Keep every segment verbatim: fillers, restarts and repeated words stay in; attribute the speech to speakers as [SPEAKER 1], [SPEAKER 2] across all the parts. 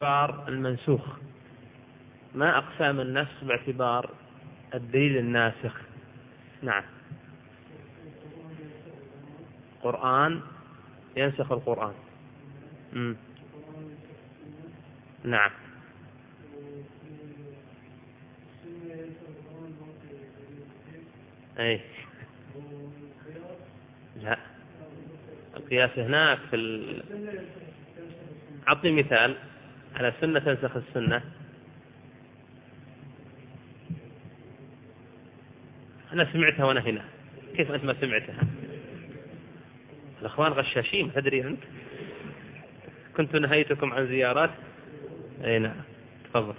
[SPEAKER 1] باعتبار المنسوخ، ما أقسام النسخ باعتبار الدليل الناسخ. نعم، القرآن ينسخ القرآن. مم. نعم. أي لا، القياس هناك في ال... أعطي مثال على السنة تنسخ السنة. أنا سمعتها وأنا هنا، كيف أنت ما سمعتها؟ الأخوان غشاشين، تدري أنت كنت نهيتكم عن زيارات. أي نعم، تفضل.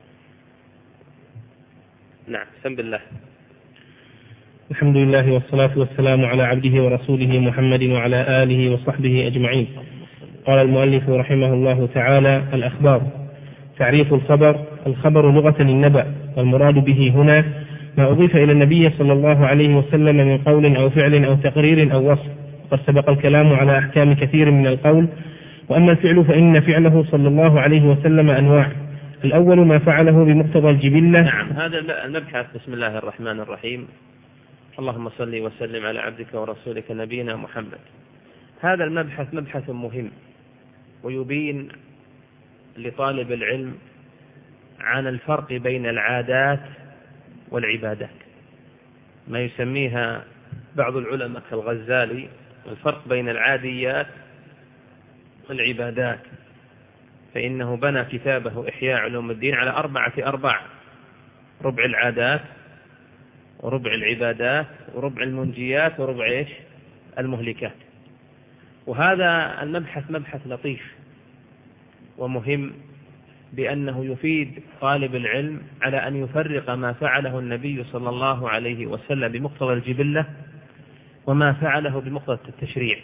[SPEAKER 1] نعم، بسم الله.
[SPEAKER 2] الحمد لله والصلاة والسلام على عبده ورسوله محمد وعلى آله وصحبه أجمعين. قال المؤلف رحمه الله تعالى: الأخبار. تعريف الخبر: الخبر لغة النبأ، والمراد به هنا ما أضيف إلى النبي صلى الله عليه وسلم من قول أو فعل أو تقرير أو وصف. وقد سبق الكلام على أحكام كثير من القول. وأما الفعل فإن فعله صلى الله عليه وسلم أنواع. الأول ما فعله بمقتضى الجبلة.
[SPEAKER 1] نعم، هذا المبحث. بسم الله الرحمن الرحيم. اللهم صل وسلم على عبدك ورسولك نبينا محمد. هذا المبحث مبحث مهم، ويبين لطالب العلم عن الفرق بين العادات والعبادات، ما يسميها بعض العلماء كالغزالي الفرق بين العاديات والعبادات، فإنه بنى كتابه إحياء علوم الدين على أربعة أرباع: ربع العادات، وربع العبادات، وربع المنجيات، وربع إيش؟ المهلكات. وهذا المبحث مبحث لطيف ومهم، بأنه يفيد طالب العلم على أن يفرق ما فعله النبي صلى الله عليه وسلم بمقتضى الجبلة وما فعله بمقتضى التشريع،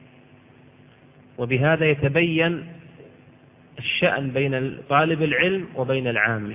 [SPEAKER 1] وبهذا يتبين الشأن بين طالب العلم وبين العام.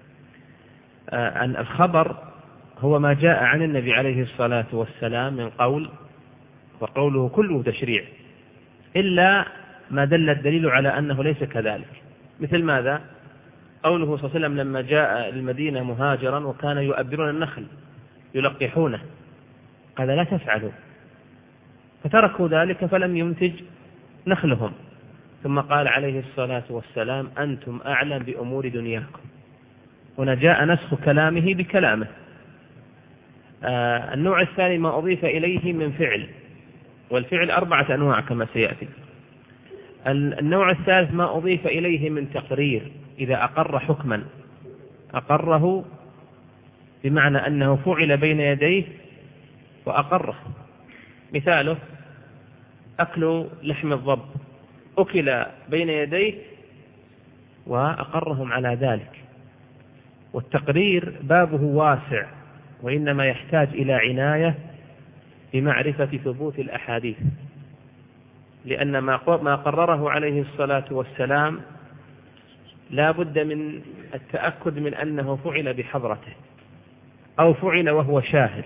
[SPEAKER 1] أن الخبر هو ما جاء عن النبي عليه الصلاة والسلام من قول، وقوله كله تشريع إلا ما دل الدليل على أنه ليس كذلك. مثل ماذا؟ قوله صلى الله عليه وسلم لما جاء المدينة مهاجرا وكان يؤبرون النخل يلقحونه، قال لا تفعلوا، فتركوا ذلك فلم ينتج نخلهم، ثم قال عليه الصلاة والسلام أنتم أعلم بأمور دنياكم. هنا جاء نسخ كلامه بكلامه. آه النوع الثاني ما أضيف إليه من فعل، والفعل أربعة أنواع كما سيأتي. النوع الثالث ما أضيف إليه من تقرير، إذا أقر حكما أقره بمعنى أنه فعل بين يديه وأقره. مثاله أكل لحم الضب، أكل بين يديه وأقرهم على ذلك. والتقرير بابه واسع، وإنما يحتاج إلى عناية بمعرفة ثبوت الأحاديث، لأن ما قرره عليه الصلاة والسلام لا بد من التأكد من أنه فعل بحضرته أو فعل وهو شاهد.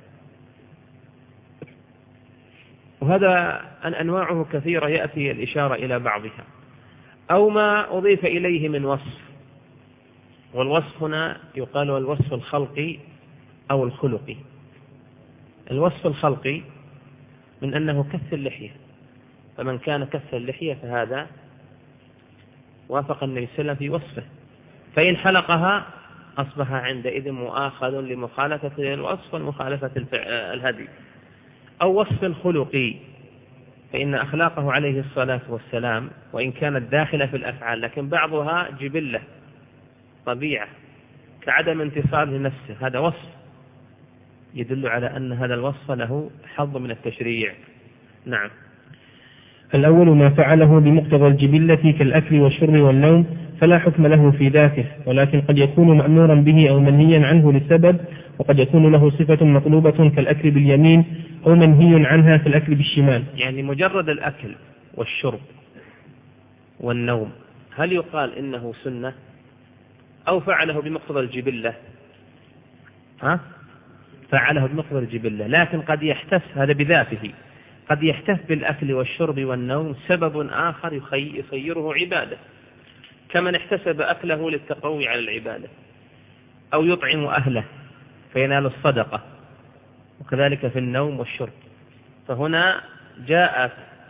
[SPEAKER 1] وهذا أن أنواعه كثيرة يأتي الإشارة إلى بعضها. أو ما أضيف إليه من وصف، والوصف هنا يقال الوصف الخلقي أو الخلقي. الوصف الخلقي من أنه كث اللحية، فمن كان كث اللحية فهذا وافق النبي صلى الله عليه وسلم في وصفه، فإن حلقها أصبح عندئذ مؤاخذ لمخالفة الوصف ومخالفة الهدي. أو وصف خلقي، فإن أخلاقه عليه الصلاة والسلام وإن كانت داخلة في الأفعال لكن بعضها جبلة طبيعة كعدم انتصاب لنفسه، هذا وصف يدل على أن هذا الوصف له حظ من التشريع. نعم.
[SPEAKER 2] الأول ما فعله بمقتضى الجبلة كالأكل والشرب والنوم، فلا حكم له في ذاته، ولكن قد يكون مأمورا به أو منهيا عنه لسبب، وقد يكون له صفة مطلوبة كالأكل باليمين، أو منهي عنها كالأكل بالشمال.
[SPEAKER 1] يعني مجرد الأكل والشرب والنوم هل يقال إنه سنة أو فعله بمقتضى الجبلة؟ ها؟ فعله بمقتضى الجبلة، لكن قد يحتف هذا بذاته، قد يحتف بالأكل والشرب والنوم سبب آخر يصيره عبادة، كمن احتسب أكله للتقوي على العبادة، أو يطعم أهله فينال الصدقة، وكذلك في النوم والشرب. فهنا جاءت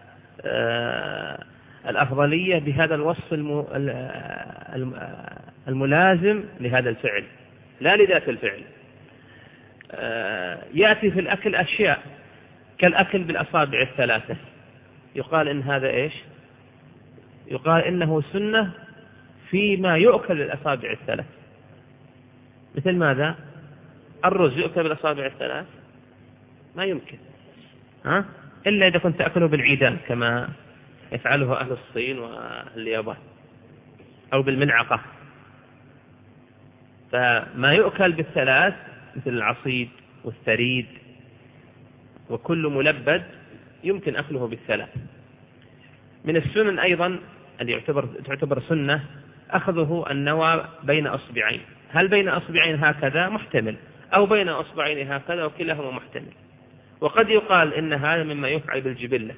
[SPEAKER 1] الأفضلية بهذا الوصف الملازم لهذا الفعل لا لذات الفعل. يأتي في الأكل أشياء كالأكل بالأصابع الثلاثة، يقال إن هذا إيش؟ يقال إنه سنة فيما يؤكل بالأصابع الثلاث. مثل ماذا؟ الرز يؤكل بالأصابع الثلاث؟ ما يمكن، ها؟ إلا إذا كنت تأكله بالعيدان كما يفعله أهل الصين واليابان، أو بالملعقة. فما يؤكل بالثلاث مثل العصيد والثريد وكل ملبد يمكن أكله بالثلاث. من السنن أيضا اللي يعتبر تعتبر سنة أخذه النوى بين أصبعين. هل بين أصبعين هكذا؟ محتمل، أو بين أصبعين هكذا، وكلاهما محتمل. وقد يقال إن هذا مما يفعل بالجبلة،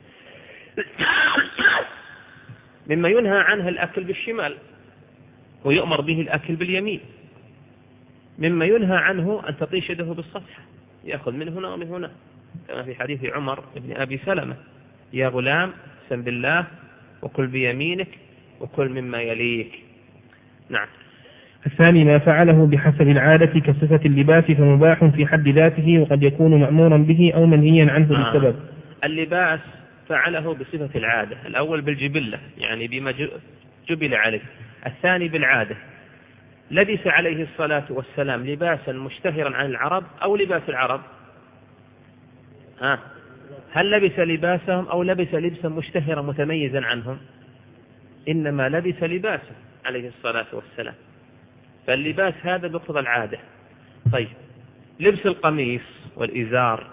[SPEAKER 1] مما ينهى عنه الأكل بالشمال ويؤمر به الأكل باليمين، مما ينهى عنه أن تطيش يده بالصفحة، يأخذ من هنا ومن هنا، كما في حديث عمر بن أبي سلمة: يا غلام سم بالله وكل بيمينك وكل مما يليك. نعم.
[SPEAKER 2] الثاني ما فعله بحسب العادة كصفة اللباس فمباح في حد ذاته، وقد يكون مأمورا به أو منهيا عنه
[SPEAKER 1] آه.
[SPEAKER 2] للسبب.
[SPEAKER 1] اللباس فعله بصفة العادة، الأول بالجبلة يعني بما جبل عليه، الثاني بالعادة. لبس عليه الصلاة والسلام لباسا مشتهرا عن العرب أو لباس العرب؟ ها. هل لبس لباسهم أو لبس لبسا مشتهرا متميزا عنهم؟ إنما لبس لباسا عليه الصلاة والسلام، فاللباس هذا بقتضى العادة. طيب، لبس القميص والإزار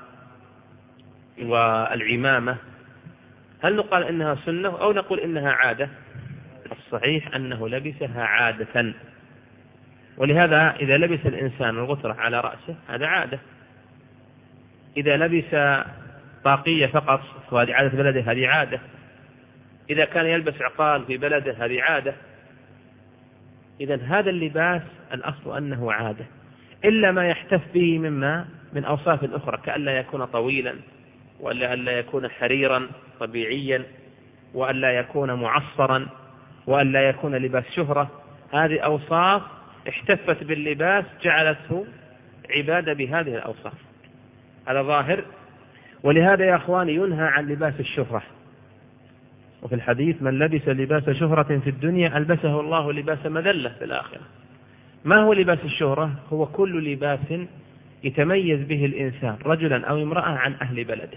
[SPEAKER 1] والعمامة هل نقول إنها سنة أو نقول إنها عادة؟ الصحيح أنه لبسها عادة، ولهذا إذا لبس الإنسان الغترة على رأسه هذا عادة. إذا لبس طاقية فقط وهذه عادة بلده هذه عادة. إذا كان يلبس عقال في بلده هذه عادة. إذن هذا اللباس الأصل أنه عادة، إلا ما يحتف به مما من أوصاف أخرى، كأن لا يكون طويلا، وأن لا يكون حريرا طبيعيا، وأن لا يكون معصرا، وأن لا يكون لباس شهرة. هذه أوصاف احتفت باللباس جعلته عبادة بهذه الأوصاف، هذا ظاهر. ولهذا يا أخواني ينهى عن لباس الشهرة. وفي الحديث: من لبس لباس شهرة في الدنيا ألبسه الله لباس مذلة في الآخرة. ما هو لباس الشهرة؟ هو كل لباس يتميز به الإنسان رجلا أو امرأة عن أهل بلده،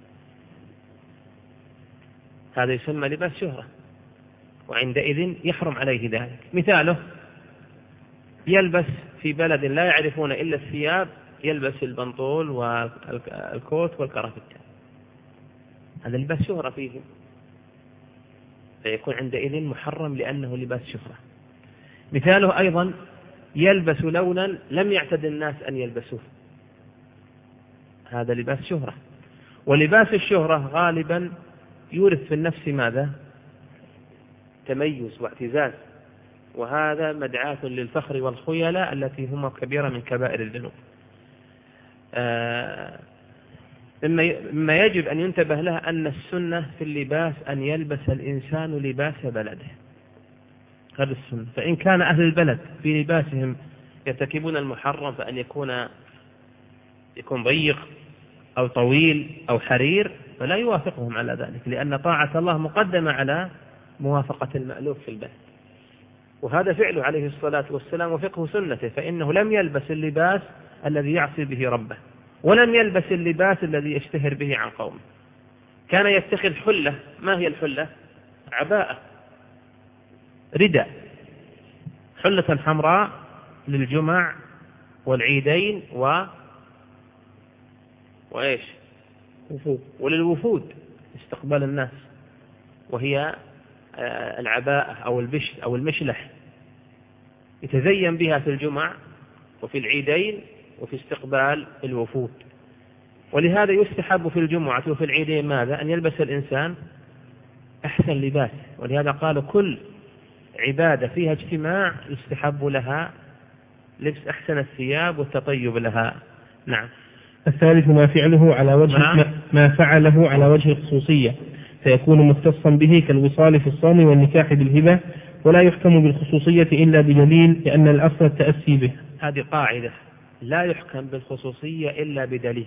[SPEAKER 1] هذا يسمى لباس شهرة، وعندئذ يحرم عليه ذلك. مثاله: يلبس في بلد لا يعرفون إلا الثياب، يلبس البنطول والكوت والكرافتة، هذا لباس شهرة فيه، فيكون عندئذ محرم لأنه لباس شهرة. مثاله أيضا: يلبس لونا لم يعتد الناس أن يلبسوه، هذا لباس شهرة. ولباس الشهرة غالبا يورث في النفس ماذا؟ تميز واعتزاز، وهذا مدعاة للفخر والخيلاء التي هما كبيرة من كبائر الذنوب. آه مما يجب أن ينتبه له أن السنة في اللباس أن يلبس الإنسان لباس بلده، هذا السنة. فإن كان أهل البلد في لباسهم يرتكبون المحرم فأن يكون يكون ضيق أو طويل أو حرير فلا يوافقهم على ذلك، لأن طاعة الله مقدمة على موافقة المألوف في البلد. وهذا فعله عليه الصلاة والسلام وفقه سنته، فإنه لم يلبس اللباس الذي يعصي به ربه، ولم يلبس اللباس الذي يشتهر به عن قومه. كان يتخذ حلة. ما هي الحلة؟ عباءة، رداء، حلة حمراء للجمع والعيدين و وإيش وللوفود استقبال الناس، وهي العباءة أو البشت أو المشلح، يتزين بها في الجمع وفي العيدين وفي استقبال الوفود. ولهذا يستحب في الجمعة وفي العيدين ماذا؟ أن يلبس الإنسان أحسن لباس. ولهذا قالوا: كل عبادة فيها اجتماع يستحب لها لبس أحسن الثياب والتطيب لها. نعم.
[SPEAKER 2] الثالث ما فعله على وجه
[SPEAKER 1] نعم.
[SPEAKER 2] ما, ما فعله على وجه الخصوصية فيكون مختصا به كالوصال في الصوم والنكاح بالهبة، ولا يحكم بالخصوصية إلا بدليل لأن الأصل التأسي به.
[SPEAKER 1] هذه قاعدة، لا يحكم بالخصوصية إلا بدليل،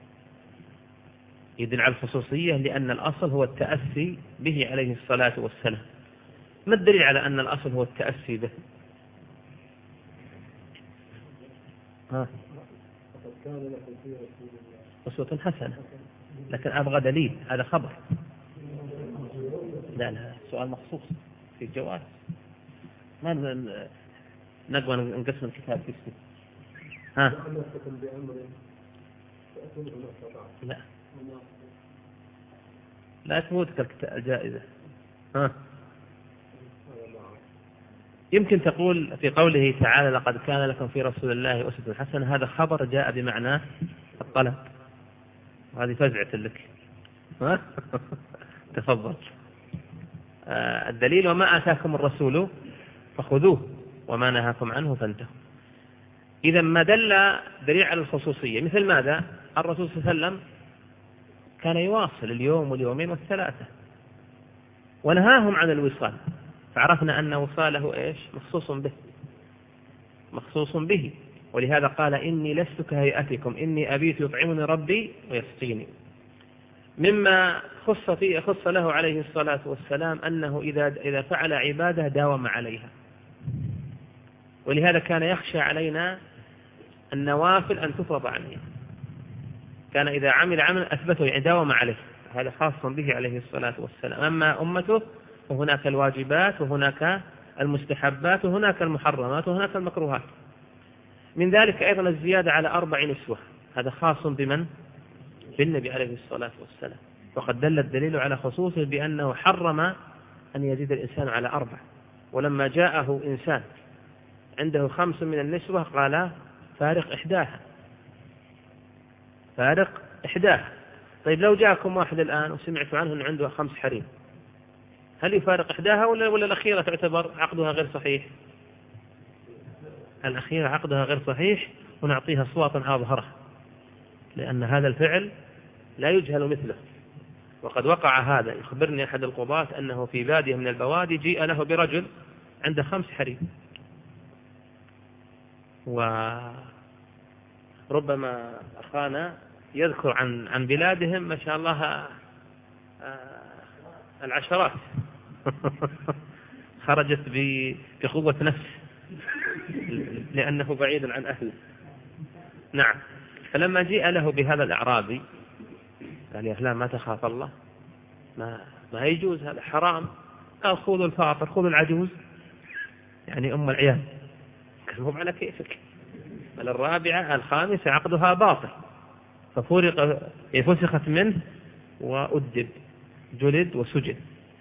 [SPEAKER 1] يدل على الخصوصية لأن الأصل هو التأسي به عليه الصلاة والسلام. ما الدليل على أن الأصل هو التأسي به؟ ها. أسوة حسنة، لكن أبغى دليل، هذا خبر. لا لا، سؤال مخصوص في الجواب، ما نقوى نقسم الكتاب في السنة. ها. لا لا تفوتك الجائزة. ها. يمكن تقول في قوله تعالى لقد كان لكم في رسول الله أسوة حسنة، هذا خبر جاء بمعنى الطلب، هذه فزعة لك. ها. تفضل. آه الدليل وما آتاكم الرسول فخذوه وما نهاكم عنه فانتهوا. إذا ما دل دليل على الخصوصية مثل ماذا؟ الرسول صلى الله عليه وسلم كان يواصل اليوم واليومين والثلاثة ونهاهم عن الوصال، فعرفنا أن وصاله إيش؟ مخصوص به، مخصوص به. ولهذا قال إني لست كهيئتكم إني أبيت يطعمني ربي ويسقيني. مما خص فيه خص له عليه الصلاة والسلام أنه إذا إذا فعل عبادة داوم عليها، ولهذا كان يخشى علينا النوافل أن تفرض عليه، كان إذا عمل عمل أثبته يعني داوم عليه، هذا خاص به عليه الصلاة والسلام. أما أمته وهناك الواجبات وهناك المستحبات وهناك المحرمات وهناك المكروهات. من ذلك أيضا الزيادة على أربع نسوة، هذا خاص بمن؟ بالنبي عليه الصلاة والسلام، وقد دل الدليل على خصوصه بأنه حرم أن يزيد الإنسان على أربع. ولما جاءه إنسان عنده خمس من النسوة قال فارق إحداها، فارق إحداها. طيب لو جاءكم واحد الآن وسمعت عنه أنه عنده خمس حريم، هل يفارق إحداها ولا ولا الأخيرة تعتبر عقدها غير صحيح؟ الأخيرة عقدها غير صحيح ونعطيها صوتا أظهرها، لأن هذا الفعل لا يجهل مثله. وقد وقع هذا، يخبرني أحد القضاة أنه في بادية من البوادي جيء له برجل عنده خمس حريم، وربما أخانا يذكر عن عن بلادهم ما شاء الله العشرات خرجت بقوة نفس لأنه بعيد عن أهله. نعم. فلما جيء له بهذا الأعرابي قال يا فلان ما تخاف الله، ما ما يجوز هذا حرام. قال خذوا الفاطر خذوا العجوز، يعني أم العيال. قال مو على كيفك. قال الرابعة الخامسة عقدها باطل، ففرق فسخت منه وأدب، جلد وسجن.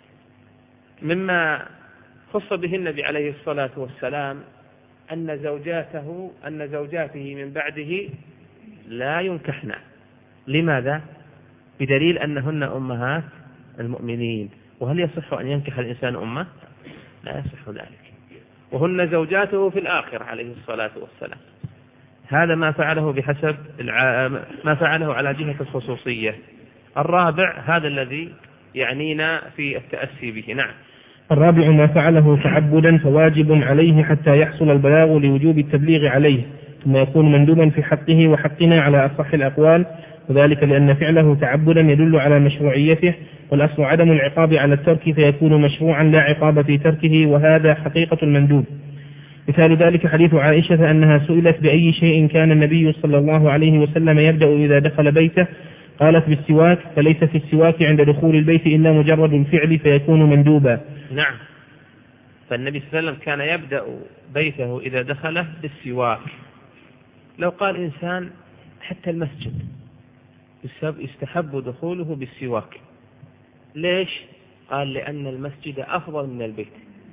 [SPEAKER 1] مما خص به النبي عليه الصلاة والسلام أن زوجاته أن زوجاته من بعده لا ينكحن. لماذا؟ بدليل أنهن أمهات المؤمنين. وهل يصح أن ينكح الإنسان أمه؟ لا يصح ذلك. وهن زوجاته في الآخرة عليه الصلاة والسلام. هذا ما فعله بحسب ما فعله على جهة الخصوصية. الرابع هذا الذي يعنينا في التأسي به. نعم.
[SPEAKER 2] الرابع ما فعله تعبدا فواجب عليه حتى يحصل البلاغ لوجوب التبليغ عليه، ثم يكون مندوبا في حقه وحقنا على أصح الأقوال، وذلك لأن فعله تعبدا يدل على مشروعيته، والأصل عدم العقاب على الترك فيكون مشروعا لا عقاب في تركه، وهذا حقيقة المندوب. مثال ذلك حديث عائشة أنها سئلت بأي شيء كان النبي صلى الله عليه وسلم يبدأ إذا دخل بيته، قالت بالسواك، فليس في السواك عند دخول البيت إلا مجرد الفعل فيكون مندوبا.
[SPEAKER 1] نعم. فالنبي صلى الله عليه وسلم كان يبدأ بيته إذا دخله بالسواك. لو قال إنسان حتى المسجد يستحب دخوله بالسواك، ليش؟ قال لأن المسجد أفضل من البيت،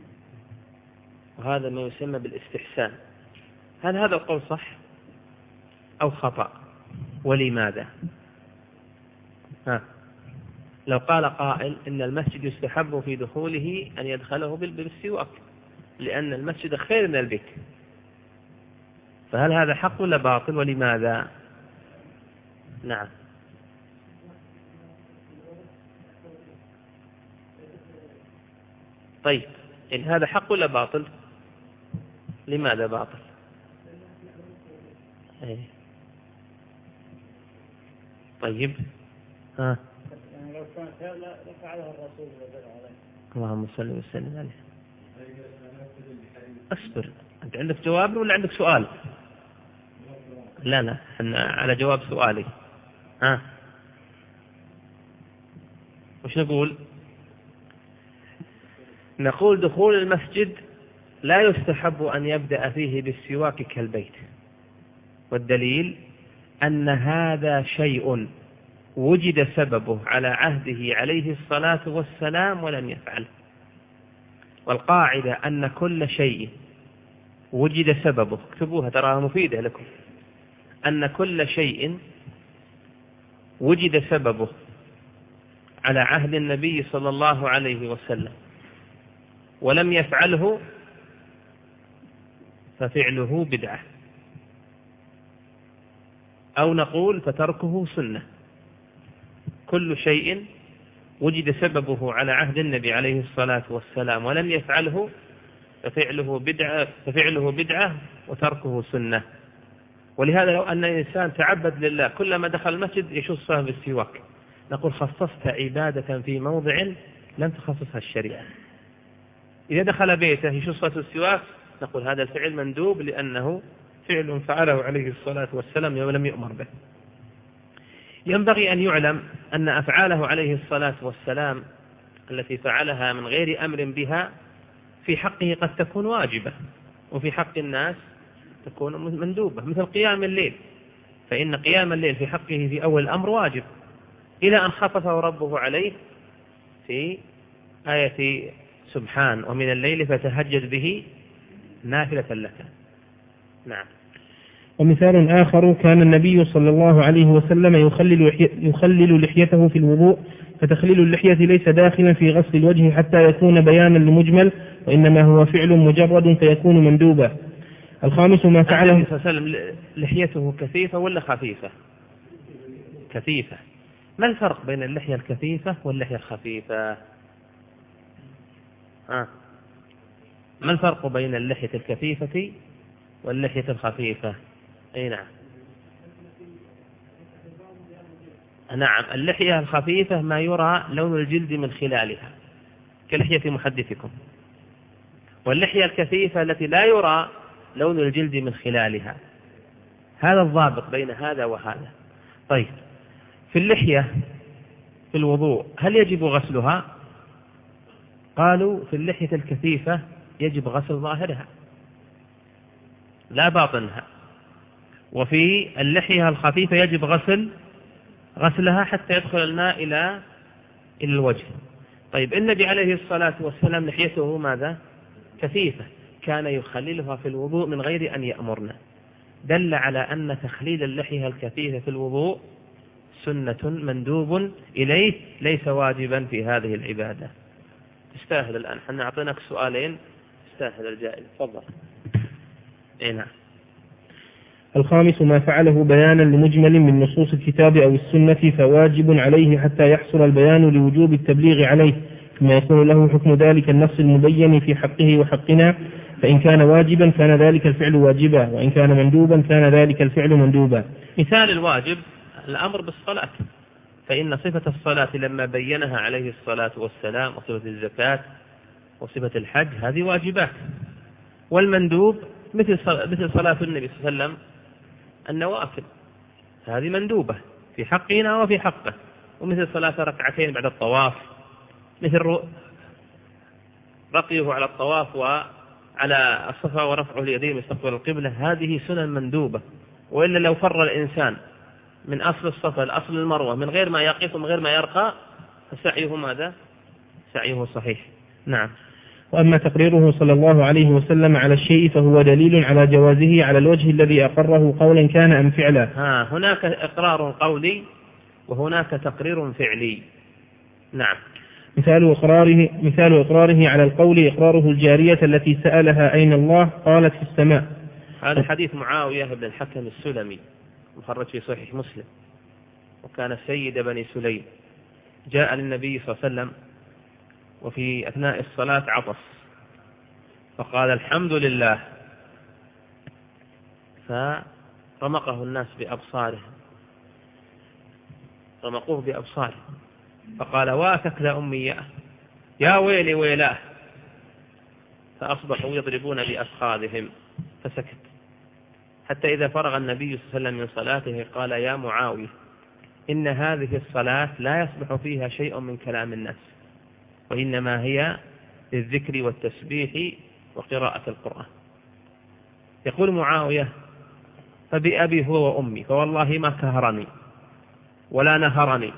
[SPEAKER 1] وهذا ما يسمى بالاستحسان. هل هذا القول صح أو خطأ؟ ولماذا؟ ها. لو قال قائل إن المسجد يستحب في دخوله أن يدخله بالسواك، لأن المسجد خير من البيت. فهل هذا حق ولا باطل ولماذا؟ نعم. طيب إن هذا حق ولا باطل؟ لماذا باطل؟ أيه. طيب ها
[SPEAKER 3] يعني لو كان خير لفعله الرسول عليه.
[SPEAKER 1] اللهم صل وسلم عليه. اصبر، أنت عندك جواب ولا عندك سؤال؟ لا لا احنا على جواب سؤالي. ها وش نقول؟ نقول دخول المسجد لا يستحب أن يبدأ فيه بالسواك كالبيت، والدليل أن هذا شيء وجد سببه على عهده عليه الصلاة والسلام ولم يفعله. والقاعدة أن كل شيء وجد سببه، اكتبوها تراها مفيدة لكم، أن كل شيء وجد سببه على عهد النبي صلى الله عليه وسلم ولم يفعله ففعله بدعة، أو نقول فتركه سنة. كل شيء وجد سببه على عهد النبي عليه الصلاة والسلام ولم يفعله ففعله بدعة, ففعله بدعة وتركه سنة. ولهذا لو أن الإنسان تعبد لله كلما دخل المسجد يشصها بالسواك، نقول خصصت عبادة في موضع لم تخصصها الشريعة. إذا دخل بيته يشصها بالسواك نقول هذا الفعل مندوب لأنه فعل فعله عليه الصلاة والسلام ولم يؤمر به. ينبغي أن يعلم أن أفعاله عليه الصلاة والسلام التي فعلها من غير أمر بها في حقه قد تكون واجبة، وفي حق الناس تكون مندوبة، مثل قيام الليل، فإن قيام الليل في حقه في أول الأمر واجب إلى أن خففه ربه عليه في آية سبحان ومن الليل فتهجد به نافلة لك. نعم.
[SPEAKER 2] ومثال آخر كان النبي صلى الله عليه وسلم يخلل, يخلل لحيته في الوضوء، فتخليل اللحية ليس داخلا في غسل الوجه حتى يكون بيانا لمجمل، وإنما هو فعل مجرد فيكون مندوبا. الخامس ما فعله
[SPEAKER 1] النبي صلى الله عليه وسلم لحيته كثيفة ولا خفيفة؟ كثيفة. ما الفرق بين اللحية الكثيفة واللحية الخفيفة؟ آه. ما الفرق بين اللحية الكثيفة واللحية الخفيفة؟ أي نعم. نعم، اللحية الخفيفة ما يرى لون الجلد من خلالها كلحية محدثكم، واللحية الكثيفة التي لا يرى لون الجلد من خلالها. هذا الضابط بين هذا وهذا. طيب في اللحية في الوضوء هل يجب غسلها؟ قالوا في اللحية الكثيفة يجب غسل ظاهرها لا باطنها، وفي اللحية الخفيفة يجب غسل غسلها حتى يدخل الماء إلى إلى الوجه. طيب النبي عليه الصلاة والسلام لحيته ماذا؟ كثيفة، كان يخللها في الوضوء من غير أن يأمرنا، دل على أن تخليل اللحية الكثيفة في الوضوء سنة مندوب إليه ليس واجبا في هذه العبادة. تستاهل الآن، حنا أعطيناك سؤالين تستاهل الجائزة، تفضل. إيه نعم.
[SPEAKER 2] الخامس ما فعله بيانا لمجمل من نصوص الكتاب أو السنة فواجب عليه حتى يحصل البيان لوجوب التبليغ عليه، ثم يكون له حكم ذلك النص المبين في حقه وحقنا، فإن كان واجبا كان ذلك الفعل واجبا، وإن كان مندوبا كان ذلك الفعل مندوبا.
[SPEAKER 1] مثال الواجب الأمر بالصلاة، فإن صفة الصلاة لما بينها عليه الصلاة والسلام وصفة الزكاة وصفة الحج هذه واجبات. والمندوب مثل مثل صلاة النبي صلى الله عليه وسلم النوافل، هذه مندوبة في حقنا وفي حقه، ومثل صلاة ركعتين بعد الطواف، مثل رقيه على الطواف وعلى الصفا ورفعه اليدين مستقبل القبلة، هذه سنن مندوبة. وإلا لو فر الإنسان من أصل الصفا لأصل المروة من غير ما يقف ومن غير ما يرقى فسعيه ماذا؟ سعيه صحيح. نعم.
[SPEAKER 2] وأما تقريره صلى الله عليه وسلم على الشيء فهو دليل على جوازه على الوجه الذي أقره قولا كان أم فعلا.
[SPEAKER 1] ها هناك إقرار قولي وهناك تقرير فعلي. نعم.
[SPEAKER 2] مثال إقراره, مثال إقراره على القول إقراره الجارية التي سألها أين الله قالت في السماء.
[SPEAKER 1] هذا حديث معاوية بن الحكم السلمي مخرج في صحيح مسلم، وكان سيد بني سليم. جاء للنبي صلى الله عليه وسلم وفي أثناء الصلاة عطس فقال الحمد لله، فرمقه الناس بأبصارهم رمقوه بأبصارهم فقال واتك لا أمي يا ويلي ويلاه، فأصبحوا يضربون بأفخاذهم فسكت، حتى إذا فرغ النبي صلى الله عليه وسلم من صلاته قال يا معاوية إن هذه الصلاة لا يصبح فيها شيء من كلام الناس، وإنما هي للذكر والتسبيح وقراءة القرآن. يقول معاوية فبأبي هو وأمي فوالله ما كهرني ولا نهرني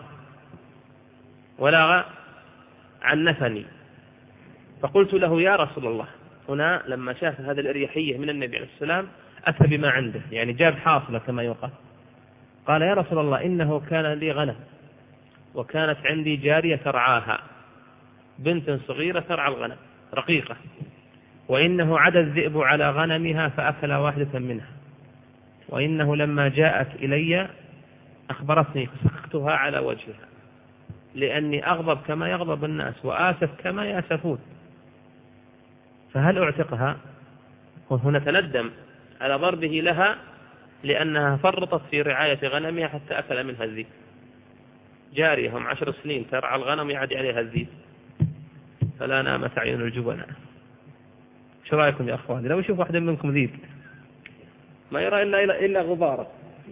[SPEAKER 1] ولا عنفني، فقلت له يا رسول الله، هنا لما شاف هذه الإريحية من النبي عليه السلام أتى بما عنده، يعني جاب حاصلة كما يقال. قال يا رسول الله إنه كان لي غنم وكانت عندي جارية ترعاها، بنت صغيرة ترعى الغنم رقيقة، وإنه عدا الذئب على غنمها فأكل واحدة منها، وإنه لما جاءت إلي أخبرتني فسقتها على وجهها لأني أغضب كما يغضب الناس وآسف كما يأسفون، فهل أعتقها؟ هنا تندم على ضربه لها لأنها فرطت في رعاية غنمها حتى أكل منها الذئب. جارية هم عشر سنين ترعى الغنم يعدي عليها الذئب، فلا نامت عين الجبناء. شو رأيكم يا أخواني لو يشوف واحد منكم ذئب ما يرى إلا, إلا, إلا غبارة؟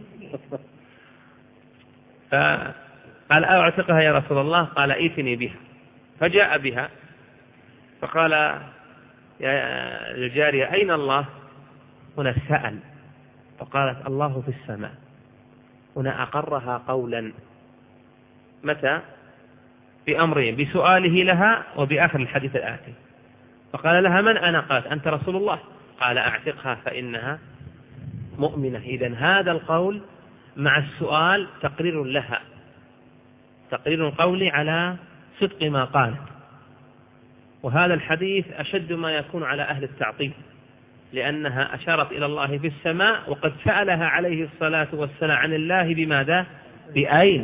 [SPEAKER 1] فقال أعتقها يا رسول الله؟ قال ائتني بها، فجاء بها فقال يا الجارية أين الله؟ هنا سأل فقالت الله في السماء. هنا أقرها قولا، متى؟ بأمرين، بسؤاله لها وبآخر الحديث الآتي. فقال لها من أنا؟ قالت أنت رسول الله. قال أعتقها فإنها مؤمنة. إذن هذا القول مع السؤال تقرير لها، تقرير القول على صدق ما قالت. وهذا الحديث أشد ما يكون على أهل التعطيل، لأنها أشارت إلى الله في السماء وقد سألها عليه الصلاة والسلام عن الله بماذا؟ بأين؟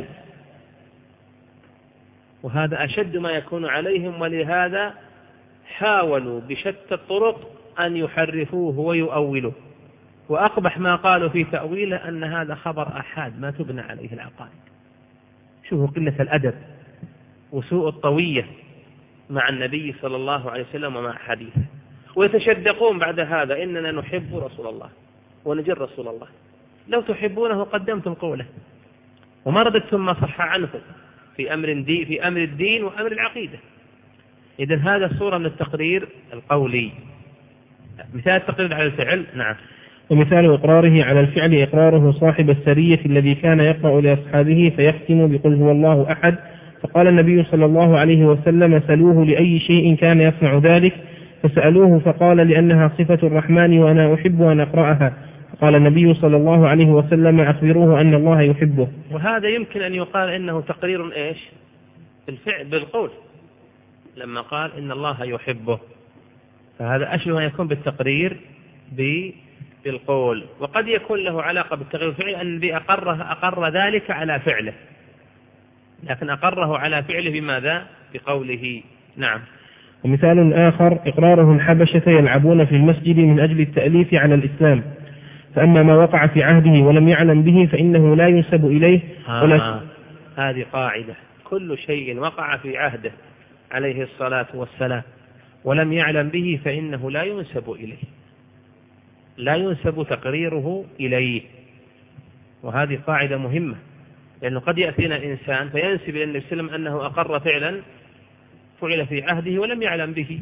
[SPEAKER 1] وهذا أشد ما يكون عليهم، ولهذا حاولوا بشتى الطرق أن يحرفوه ويؤولوه. وأقبح ما قالوا في تأويله أن هذا خبر أحاد ما تبنى عليه العقائد. شوفوا قلة الأدب وسوء الطوية مع النبي صلى الله عليه وسلم ومع حديثه، ويتشدقون بعد هذا إننا نحب رسول الله ونجر رسول الله. لو تحبونه قدمتم قوله وما رددتم ما صح عنه في أمر الدين, في أمر الدين وأمر العقيدة. إذن هذا صورة من التقرير القولي. مثال التقرير على الفعل، نعم.
[SPEAKER 2] ومثال إقراره على الفعل إقراره صاحب السرية الذي كان يقرأ لأصحابه فيختم بقل هو الله أحد، فقال النبي صلى الله عليه وسلم سلوه لأي شيء كان يصنع ذلك، فسألوه فقال لأنها صفة الرحمن وأنا أحب أن أقرأها، فقال النبي صلى الله عليه وسلم أخبروه أن الله يحبه.
[SPEAKER 1] وهذا يمكن أن يقال إنه تقرير إيش؟ بالفعل بالقول، لما قال إن الله يحبه، فهذا أشبه ما يكون بالتقرير بالقول. وقد يكون له علاقة بالتقرير بالفعل أن الذي أقره أقر ذلك على فعله، لكن أقره على فعله بماذا؟ بقوله. نعم.
[SPEAKER 2] ومثال آخر إقراره الحبشة يلعبون في المسجد من أجل التأليف على الإسلام، فأما ما وقع في عهده ولم يعلم به فإنه لا ينسب إليه.
[SPEAKER 1] آه. هذه قاعدة، كل شيء وقع في عهده عليه الصلاة والسلام ولم يعلم به فإنه لا ينسب إليه، لا ينسب تقريره إليه. وهذه قاعدة مهمة، لأنه قد يأتينا الإنسان فينسب إلى النبي صلى الله عليه وسلم أنه أقر فعلا فعل في عهده ولم يعلم به،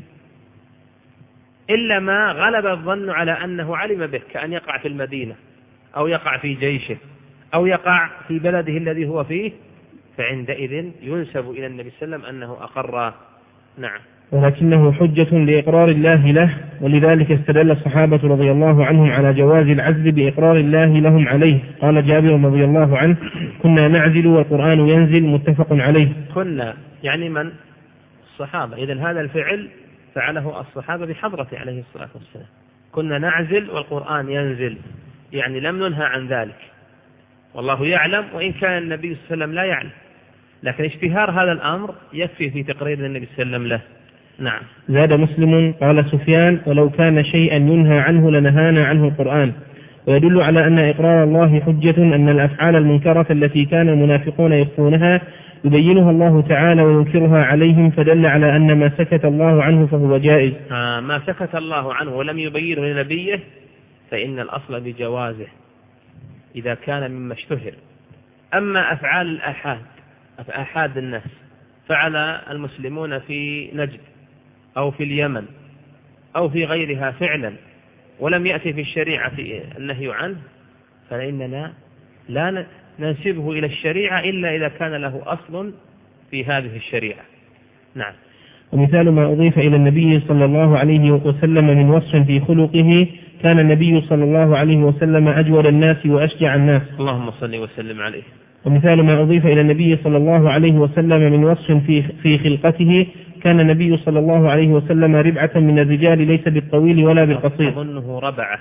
[SPEAKER 1] إلا ما غلب الظن على أنه علم به، كأن يقع في المدينة أو يقع في جيشه أو يقع في بلده الذي هو فيه، فعندئذ ينسب إلى النبي صلى الله عليه وسلم أنه أقر. نعم.
[SPEAKER 2] ولكنه حجة لإقرار الله له، ولذلك استدل الصحابة رضي الله عنهم على جواز العزل بإقرار الله لهم عليه. قال جابر رضي الله عنه كنا نعزل والقرآن ينزل، متفق عليه.
[SPEAKER 1] كنا يعني من؟ الصحابة. إذن هذا الفعل فعله الصحابة بحضرة عليه الصلاة والسلام. كنا نعزل والقرآن ينزل، يعني لم ننهى عن ذلك، والله يعلم، وإن كان النبي صلى الله عليه وسلم لا يعلم، لكن اشتهار هذا الأمر يكفي في تقرير النبي صلى الله عليه وسلم له. نعم.
[SPEAKER 2] زاد مسلم قال سفيان: ولو كان شيئا ينهى عنه لنهانا عنه القرآن. ويدل على أن إقرار الله حجة أن الأفعال المنكرة التي كان المنافقون يخفونها يبينها الله تعالى وينكرها عليهم، فدل على أن ما سكت الله عنه فهو جائز.
[SPEAKER 1] آه ما سكت الله عنه ولم يبينه لنبيه فإن الأصل بجوازه إذا كان مما اشتهر. أما أفعال الآحاد، أحاد الناس فعل المسلمون في نجد أو في اليمن أو في غيرها فعلا ولم يأتي في الشريعة النهي عنه، فإننا لا ننسبه إلى الشريعة إلا إذا كان له أصل في هذه الشريعة. نعم.
[SPEAKER 2] ومثال ما أضيف إلى النبي صلى الله عليه وسلم من وصف في خلقه: كان النبي صلى الله عليه وسلم أجود الناس وأشجع الناس.
[SPEAKER 1] اللهم صل وسلم عليه.
[SPEAKER 2] ومثال ما أضيف إلى النبي صلى الله عليه وسلم من وصف في في خلقته: كان النبي صلى الله عليه وسلم ربعة من الرجال ليس بالطويل ولا بالقصير.
[SPEAKER 1] أظنه ربعة.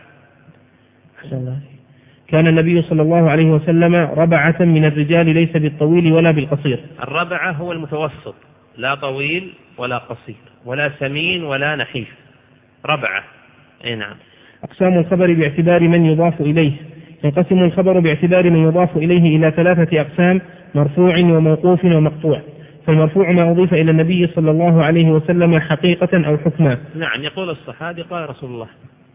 [SPEAKER 2] كان النبي صلى الله عليه وسلم ربعة من الرجال ليس بالطويل ولا بالقصير.
[SPEAKER 1] الربعة هو المتوسط، لا طويل ولا قصير ولا سمين ولا نحيف، ربعة. أي نعم.
[SPEAKER 2] أقسام الخبر باعتبار من يضاف إليه: ينقسم الخبر باعتبار من يضاف إليه إلى ثلاثة أقسام: مرفوع وموقوف ومقطوع. فالمرفوع ما أضيف إلى النبي صلى الله عليه وسلم حقيقة أو حكما.
[SPEAKER 1] نعم. يقول الصحابي: قال رسول الله.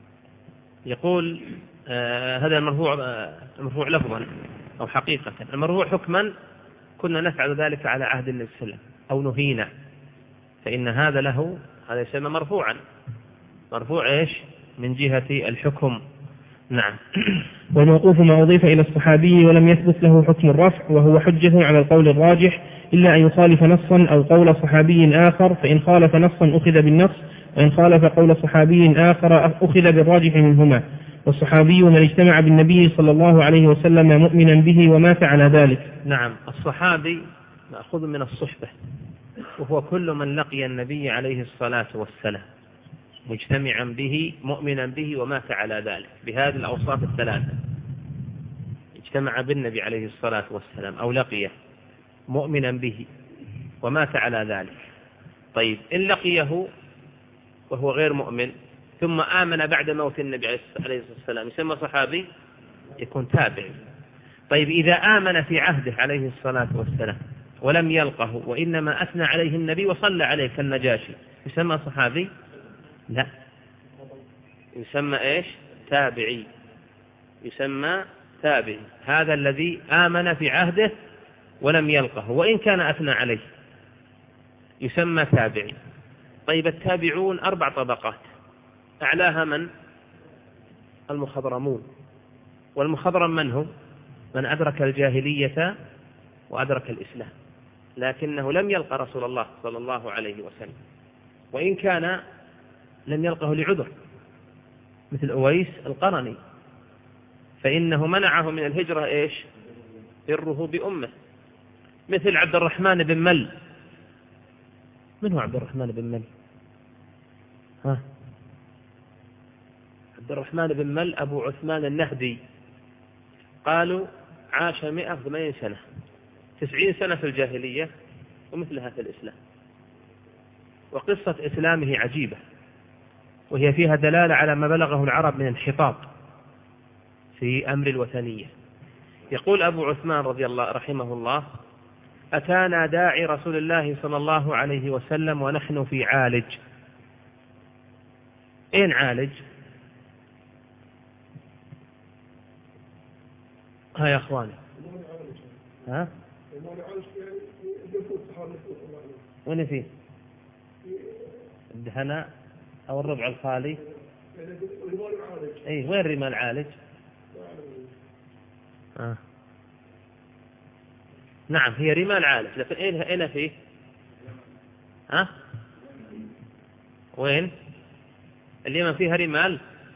[SPEAKER 1] يقول آه هذا المرفوع، آه المرفوع لفظا أو حقيقة. المرفوع حكما كنا نفعل ذلك على عهد النبي صلى الله عليه وسلم أو نهينا، فإن هذا له هذا يسمى مرفوعا. مرفوع إيش؟ من جهة الحكم. نعم.
[SPEAKER 2] والموقوف ما أضيف إلى الصحابي ولم يثبت له حكم الرفع، وهو حجة على القول الراجح إلا أن يخالف نصا أو قول صحابي آخر، فإن خالف نصا أخذ بالنص، وإن خالف قول صحابي آخر أخذ بالراجح منهما. والصحابي من اجتمع بالنبي صلى الله عليه وسلم مؤمنا به ومات على ذلك.
[SPEAKER 1] نعم. الصحابي مأخوذ من الصحبة، وهو كل من لقي النبي عليه الصلاة والسلام مجتمعا به مؤمنا به ومات على ذلك، بهذه الأوصاف الثلاثة: اجتمع بالنبي عليه الصلاة والسلام أو لقيه مؤمنا به ومات على ذلك. طيب، إن لقيه وهو غير مؤمن ثم آمن بعد موت النبي عليه الصلاة والسلام يسمى صحابي؟ يكون تابعي. طيب، إذا آمن في عهده عليه الصلاة والسلام ولم يلقه وإنما أثنى عليه النبي وصلى عليه كالنجاشي يسمى صحابي؟ لا، يسمى إيش؟ تابعي. يسمى تابعي هذا الذي آمن في عهده ولم يلقه وإن كان أثنى عليه، يسمى تابعي. طيب، التابعون أربع طبقات، أعلاها من؟ المخضرمون. والمخضرم من هو؟ من أدرك الجاهلية وأدرك الإسلام لكنه لم يلقى رسول الله صلى الله عليه وسلم، وإن كان لم يلقه لعذر، مثل أويس القرني، فإنه منعه من الهجرة إيش؟ بره بأمه. مثل عبد الرحمن بن مل. من هو عبد الرحمن بن مل؟ ها؟ عبد الرحمن بن مل أبو عثمان النهدي، قالوا عاش مئة وثمانين سنة، تسعين سنة في الجاهلية ومثلها في الإسلام. وقصة إسلامه عجيبة، وهي فيها دلالة على ما بلغه العرب من انحطاط في أمر الوثنية. يقول أبو عثمان رضي الله رحمه الله: أتانا داعي رسول الله صلى الله عليه وسلم ونحن في عالج. أين عالج؟ ها يا أخواني، ها؟ وين فيه؟ الدهناء أو الربع الخالي؟ أي، وين رمال عالج؟ آه. نعم، هي رمال عالج، لكن أين أين فيه؟ ها؟ وين؟ اليمن فيها رمال؟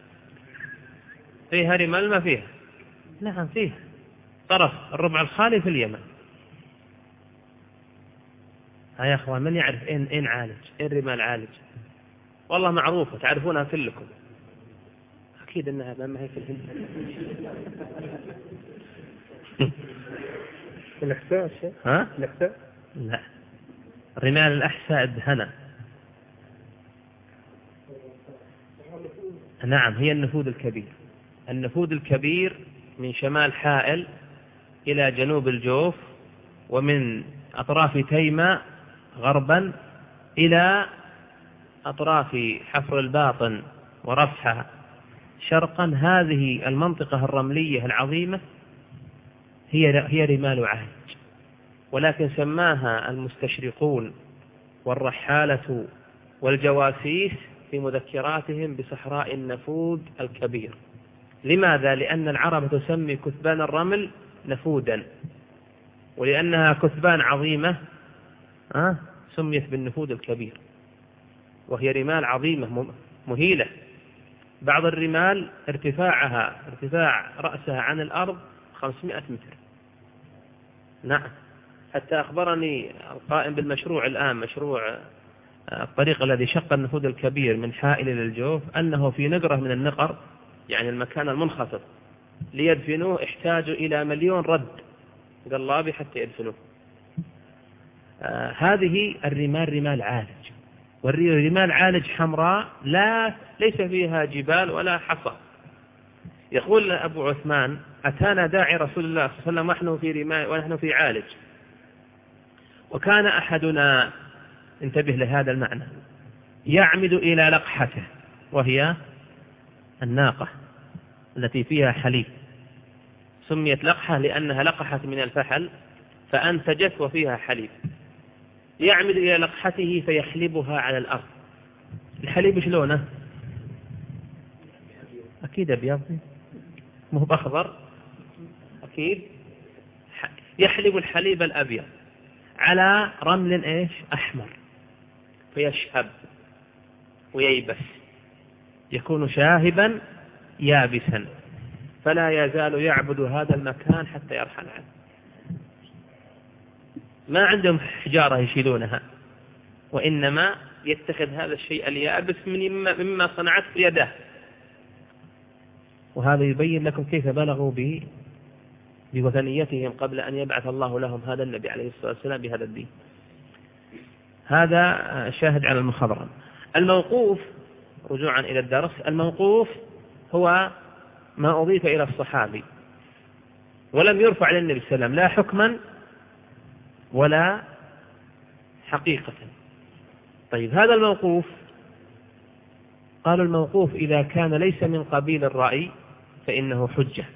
[SPEAKER 1] فيها رمال ما فيها؟ نعم فيها، طرف الربع الخالي في اليمن. ها يا أخوان، من يعرف إن إن عالج، إن رمال عالج؟ والله معروفة تعرفونها كلكم، أكيد أنها ما هي في الهند.
[SPEAKER 2] الإحساء
[SPEAKER 1] ها؟
[SPEAKER 2] الإحساء؟
[SPEAKER 1] لا، رمال الأحساء الدهنة. نعم، هي النفوذ الكبير. النفوذ الكبير من شمال حائل إلى جنوب الجوف، ومن أطراف تيماء غربا إلى أطراف حفر الباطن ورفحة شرقا. هذه المنطقة الرملية العظيمة هي هي رمال عالج، ولكن سماها المستشرقون والرحالة والجواسيس في مذكراتهم بصحراء النفوذ الكبير. لماذا؟ لأن العرب تسمي كثبان الرمل نفودا، ولأنها كثبان عظيمة أه؟ سميت بالنفوذ الكبير، وهي رمال عظيمة مهيلة. بعض الرمال ارتفاعها ارتفاع رأسها عن الأرض خمسمائة متر. نعم، حتى أخبرني القائم بالمشروع الآن، مشروع الطريق الذي شق النفوذ الكبير من حائل إلى الجوف، أنه في نقرة من النقر، يعني المكان المنخفض، ليدفنوه احتاجوا إلى مليون رد قلابي حتى يدفنوه. آه هذه الرمال رمال عالج، والرمال عالج حمراء، لا ليس فيها جبال ولا حصى. يقول أبو عثمان: أتانا داعي رسول الله صلى الله عليه وسلم ونحن في رمال ونحن في عالج، وكان أحدنا، انتبه لهذا المعنى، يعمد إلى لقحته، وهي الناقة التي فيها حليب، سميت لقحة لأنها لقحت من الفحل فأنتجت وفيها حليب. يعمد إلى لقحته فيحلبها على الأرض. الحليب شلونه؟ أكيد أبيض، مو بأخضر، أكيد. يحلب الحليب الأبيض على رمل إيش؟ أحمر، فيشهب وييبس، يكون شاهبا يابسا، فلا يزال يعبد هذا المكان حتى يرحل عنه. ما عندهم حجارة يشيلونها، وإنما يتخذ هذا الشيء اليابس مما, مما صنعته يده. وهذا يبين لكم كيف بلغوا بوثنيتهم قبل أن يبعث الله لهم هذا النبي عليه الصلاة والسلام بهذا الدين. هذا شاهد على المخضرم. الموقوف، رجوعا إلى الدرس، الموقوف هو ما أضيف إلى الصحابي ولم يرفع للنبي صلى الله عليه وسلم، لا حكما ولا حقيقة. طيب، هذا الموقوف، قالوا الموقوف إذا كان ليس من قبيل الرأي فإنه حجة،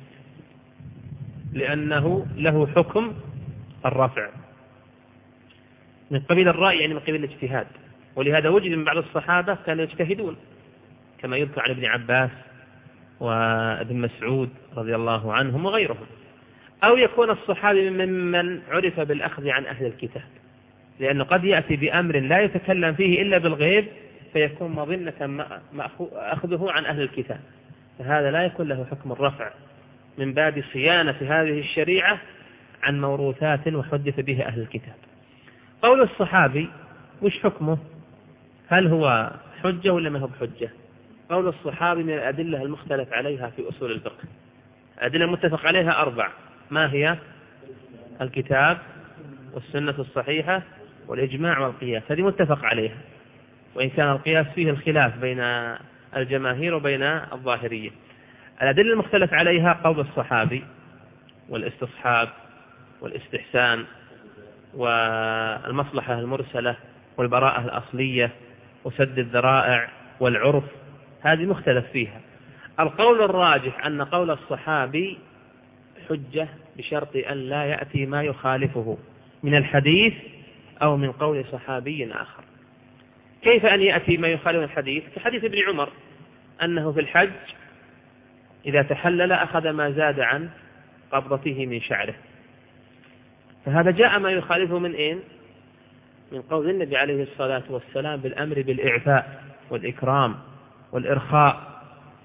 [SPEAKER 1] لأنه له حكم الرفع. من قبيل الرأي يعني من قبيل الاجتهاد، ولهذا وجد من بعض الصحابة كانوا يجتهدون، كما يذكر عن ابن عباس وابن مسعود رضي الله عنهم وغيرهم. أو يكون الصحابي ممن عرف بالأخذ عن أهل الكتاب، لأنه قد يأتي بأمر لا يتكلم فيه إلا بالغيب، فيكون مظنة أخذه عن أهل الكتاب، فهذا لا يكون له حكم الرفع، من باب صيانة هذه الشريعة عن موروثات وحدث بها أهل الكتاب. قول الصحابي وش حكمه؟ هل هو حجة ولا ما هو بحجة؟ قول الصحابي من الأدلة المختلف عليها في أصول الفقه. الأدلة المتفق عليها أربع، ما هي؟ الكتاب والسنة الصحيحة والإجماع والقياس، هذه متفق عليها، وإن كان القياس فيه الخلاف بين الجماهير وبين الظاهرية. الأدلة المختلف عليها قول الصحابي والاستصحاب والاستحسان والمصلحة المرسلة والبراءة الأصلية وسد الذرائع والعرف، هذه مختلف فيها. القول الراجح أن قول الصحابي حجة بشرط أن لا يأتي ما يخالفه من الحديث أو من قول صحابي آخر. كيف أن يأتي ما يخالف الحديث؟ كحديث ابن عمر أنه في الحج إذا تحلل أخذ ما زاد عن قبضته من شعره، فهذا جاء ما يخالفه من أين؟ من قول النبي عليه الصلاة والسلام بالأمر بالإعفاء والإكرام والإرخاء،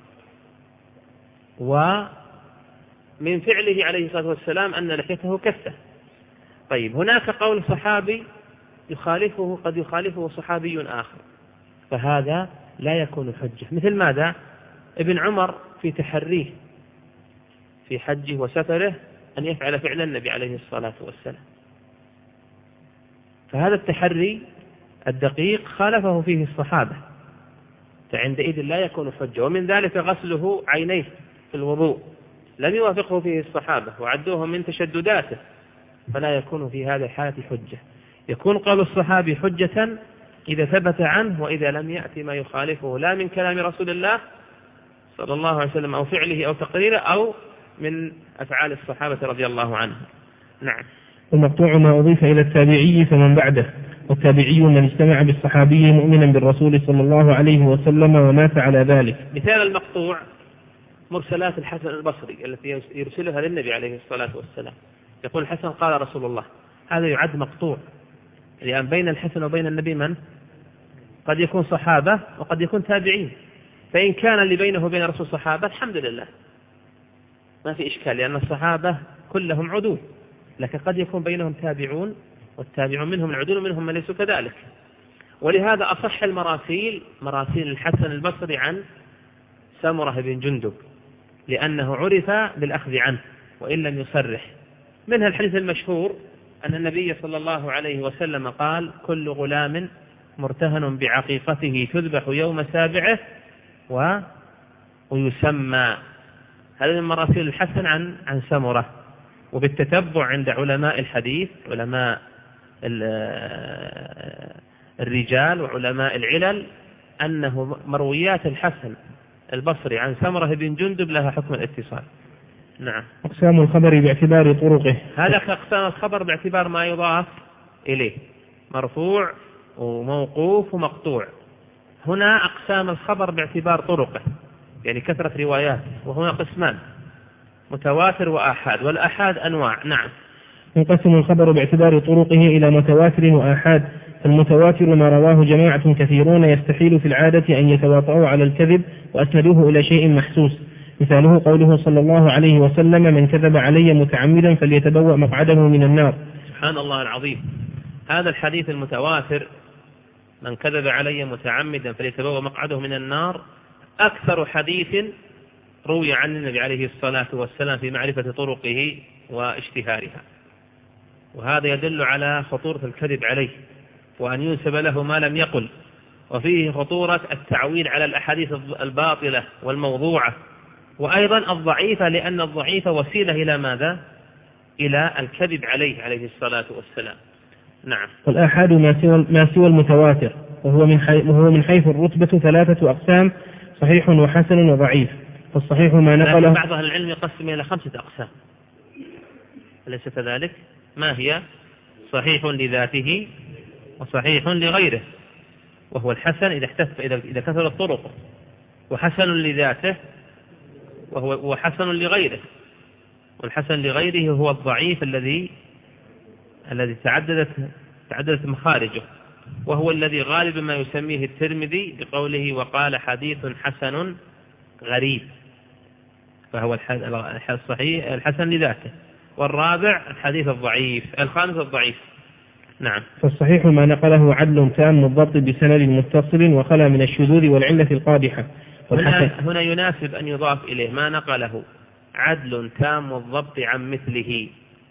[SPEAKER 1] ومن فعله عليه الصلاة والسلام أن لحيته كثة. طيب، هناك قول صحابي يخالفه قد يخالفه صحابي آخر، فهذا لا يكون حجة. مثل ماذا؟ ابن عمر في تحريه في حجه وسفره أن يفعل فعل النبي عليه الصلاة والسلام، فهذا التحري الدقيق خالفه فيه الصحابة، فعندئذ لا يكون حجة. ومن ذلك غسله عينيه في الوضوء، لم يوافقه فيه الصحابة وعدوه من تشدداته، فلا يكون في هذه الحالة حجة. يكون قول الصحابي حجة إذا ثبت عنه، وإذا لم يأتي ما يخالفه لا من كلام رسول الله صلى الله عليه وسلم أو فعله أو تقريره أو من أفعال الصحابة رضي الله عنهم. نعم.
[SPEAKER 2] ومقطوع ما أضيف إلى التابعي فمن بعده، والتابعي من اجتمع بالصحابي مؤمنا بالرسول صلى الله عليه وسلم ومات على ذلك.
[SPEAKER 1] مثال المقطوع مرسلات الحسن البصري التي يرسلها للنبي عليه الصلاة والسلام، يقول الحسن قال رسول الله، هذا يعد مقطوع، لأن بين الحسن وبين النبي من؟ قد يكون صحابة وقد يكون تابعين، فإن كان اللي بينه وبين الرسول صحابة الحمد لله ما في إشكال، لأن الصحابة كلهم عدول، لكن قد يكون بينهم تابعون، والتابعون منهم العدول ومنهم من ليسوا كذلك. ولهذا أصح المراسيل مراسيل الحسن البصري عن سمرة بن جندب، لأنه عرف بالأخذ عنه وإن لم يصرح. منها الحديث المشهور أن النبي صلى الله عليه وسلم قال: كل غلام مرتهن بعقيقته تذبح يوم سابعه و... ويسمى. هذا من مراسيل الحسن عن عن سمرة. وبالتتبع عند علماء الحديث، علماء الرجال وعلماء العلل، أنه مرويات الحسن البصري عن سمرة بن جندب لها حكم الاتصال. نعم.
[SPEAKER 2] أقسام الخبر باعتبار طرقه،
[SPEAKER 1] هذا كأقسام الخبر باعتبار ما يضاف إليه، مرفوع وموقوف ومقطوع. هنا أقسام الخبر باعتبار طرقه، يعني كثرة روايات، وهنا قسمان: متواتر وآحاد، والآحاد أنواع. نعم.
[SPEAKER 2] ينقسم الخبر باعتبار طرقه إلى متواتر وآحاد. فالمتواتر ما رواه جماعة كثيرون يستحيل في العادة أن يتواطؤوا على الكذب وأسندوه إلى شيء محسوس. مثاله قوله صلى الله عليه وسلم: من كذب علي متعمدا فليتبوأ مقعده من النار.
[SPEAKER 1] سبحان الله العظيم، هذا الحديث المتواتر: من كذب علي متعمدا فليتبوأ مقعده من النار، أكثر حديث روي عن النبي عليه الصلاة والسلام في معرفة طرقه واشتهارها. وهذا يدل على خطورة الكذب عليه، وأن ينسب له ما لم يقل، وفيه خطورة التعويل على الأحاديث الباطلة والموضوعة، وأيضا الضعيفة، لأن الضعيفة وسيلة إلى ماذا؟ إلى الكذب عليه عليه الصلاة والسلام. نعم.
[SPEAKER 2] والآحاد ما سوى ما سوى المتواتر، وهو من حي... وهو من حيث الرتبة ثلاثة أقسام: صحيح وحسن وضعيف. فالصحيح ما نقله.
[SPEAKER 1] لكن بعض أهل العلم يقسم إلى خمسة أقسام، أليس كذلك؟ ما هي؟ صحيح لذاته، وصحيح لغيره، وهو الحسن إذا احتف إذا إذا كثرت طرقه، وحسن لذاته، وهو وحسن لغيره. والحسن لغيره هو الضعيف الذي الذي تعددت تعددت مخارجه، وهو الذي غالبا ما يسميه الترمذي بقوله: وقال حديث حسن غريب، فهو الصحيح الحسن لذاته. والرابع الحديث الضعيف، الخامس الضعيف. نعم.
[SPEAKER 2] فالصحيح ما نقله عدل تام الضبط بسند متصل وخلا من الشذوذ والعلة القادحة.
[SPEAKER 1] هنا, هنا يناسب أن يضاف إليه ما نقله عدل تام الضبط عن مثله،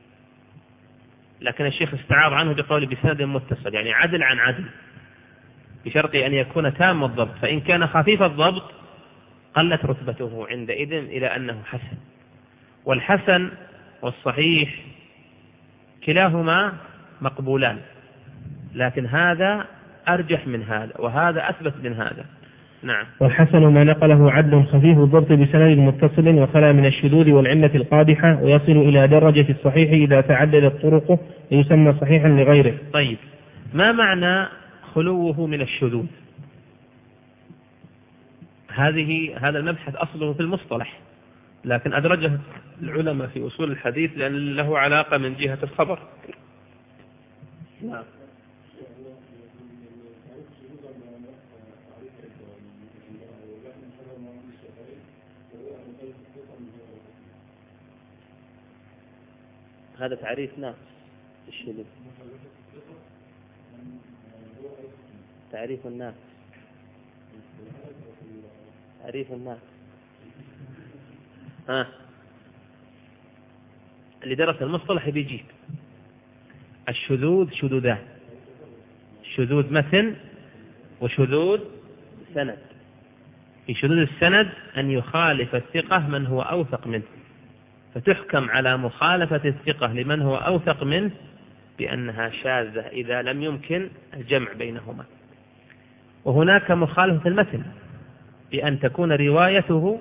[SPEAKER 1] لكن الشيخ استعاض عنه بقول بسند متصل، يعني عدل عن عدل، بشرط أن يكون تام الضبط، فإن كان خفيف الضبط قلت رتبته عندئذ إلى أنه حسن. والحسن والصحيح كلاهما مقبولان، لكن هذا أرجح من هذا، وهذا أثبت من هذا. نعم.
[SPEAKER 2] والحسن ما نقله عدل خفيف الضبط بسند متصل وخلا من الشذوذ والعلة القادحة، ويصل إلى درجة الصحيح إذا تعددت طرقه، يسمى صحيحا لغيره.
[SPEAKER 1] طيب، ما معنى خلوه من الشذوذ؟ هذه هذا المبحث أصله في المصطلح، لكن أدرجه العلماء في أصول الحديث لأن له علاقة من جهة الخبر. نعم. هذا تعريف ناقص الشذوذ. تعريف الناس تعريف الناس ها اللي درس المصطلح بيجيب الشذوذ شذوذان، شذوذ متن وشذوذ سند. في شذوذ السند أن يخالف الثقة من هو أوثق منه، فتحكم على مخالفة الثقة لمن هو أوثق منه بأنها شاذة إذا لم يمكن الجمع بينهما. وهناك مخالفة المتن بأن تكون روايته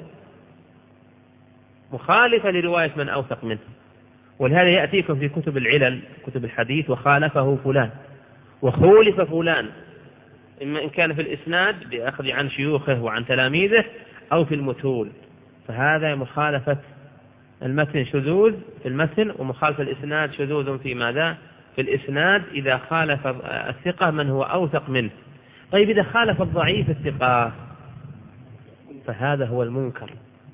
[SPEAKER 1] مخالفة لرواية من أوثق منه، ولهذا يأتيكم في كتب العلل كتب الحديث وخالفه فلان وخولف فلان، إما إن كان في الإسناد بأخذ عن شيوخه وعن تلاميذه أو في المتون، فهذا مخالفة المتن شذوذ في المتن، ومخالفة الإسناد شذوذ في ماذا؟ في الإسناد إذا خالف الثقة من هو أوثق منه. طيب إذا خالف الضعيف الثقة فهذا هو المنكر،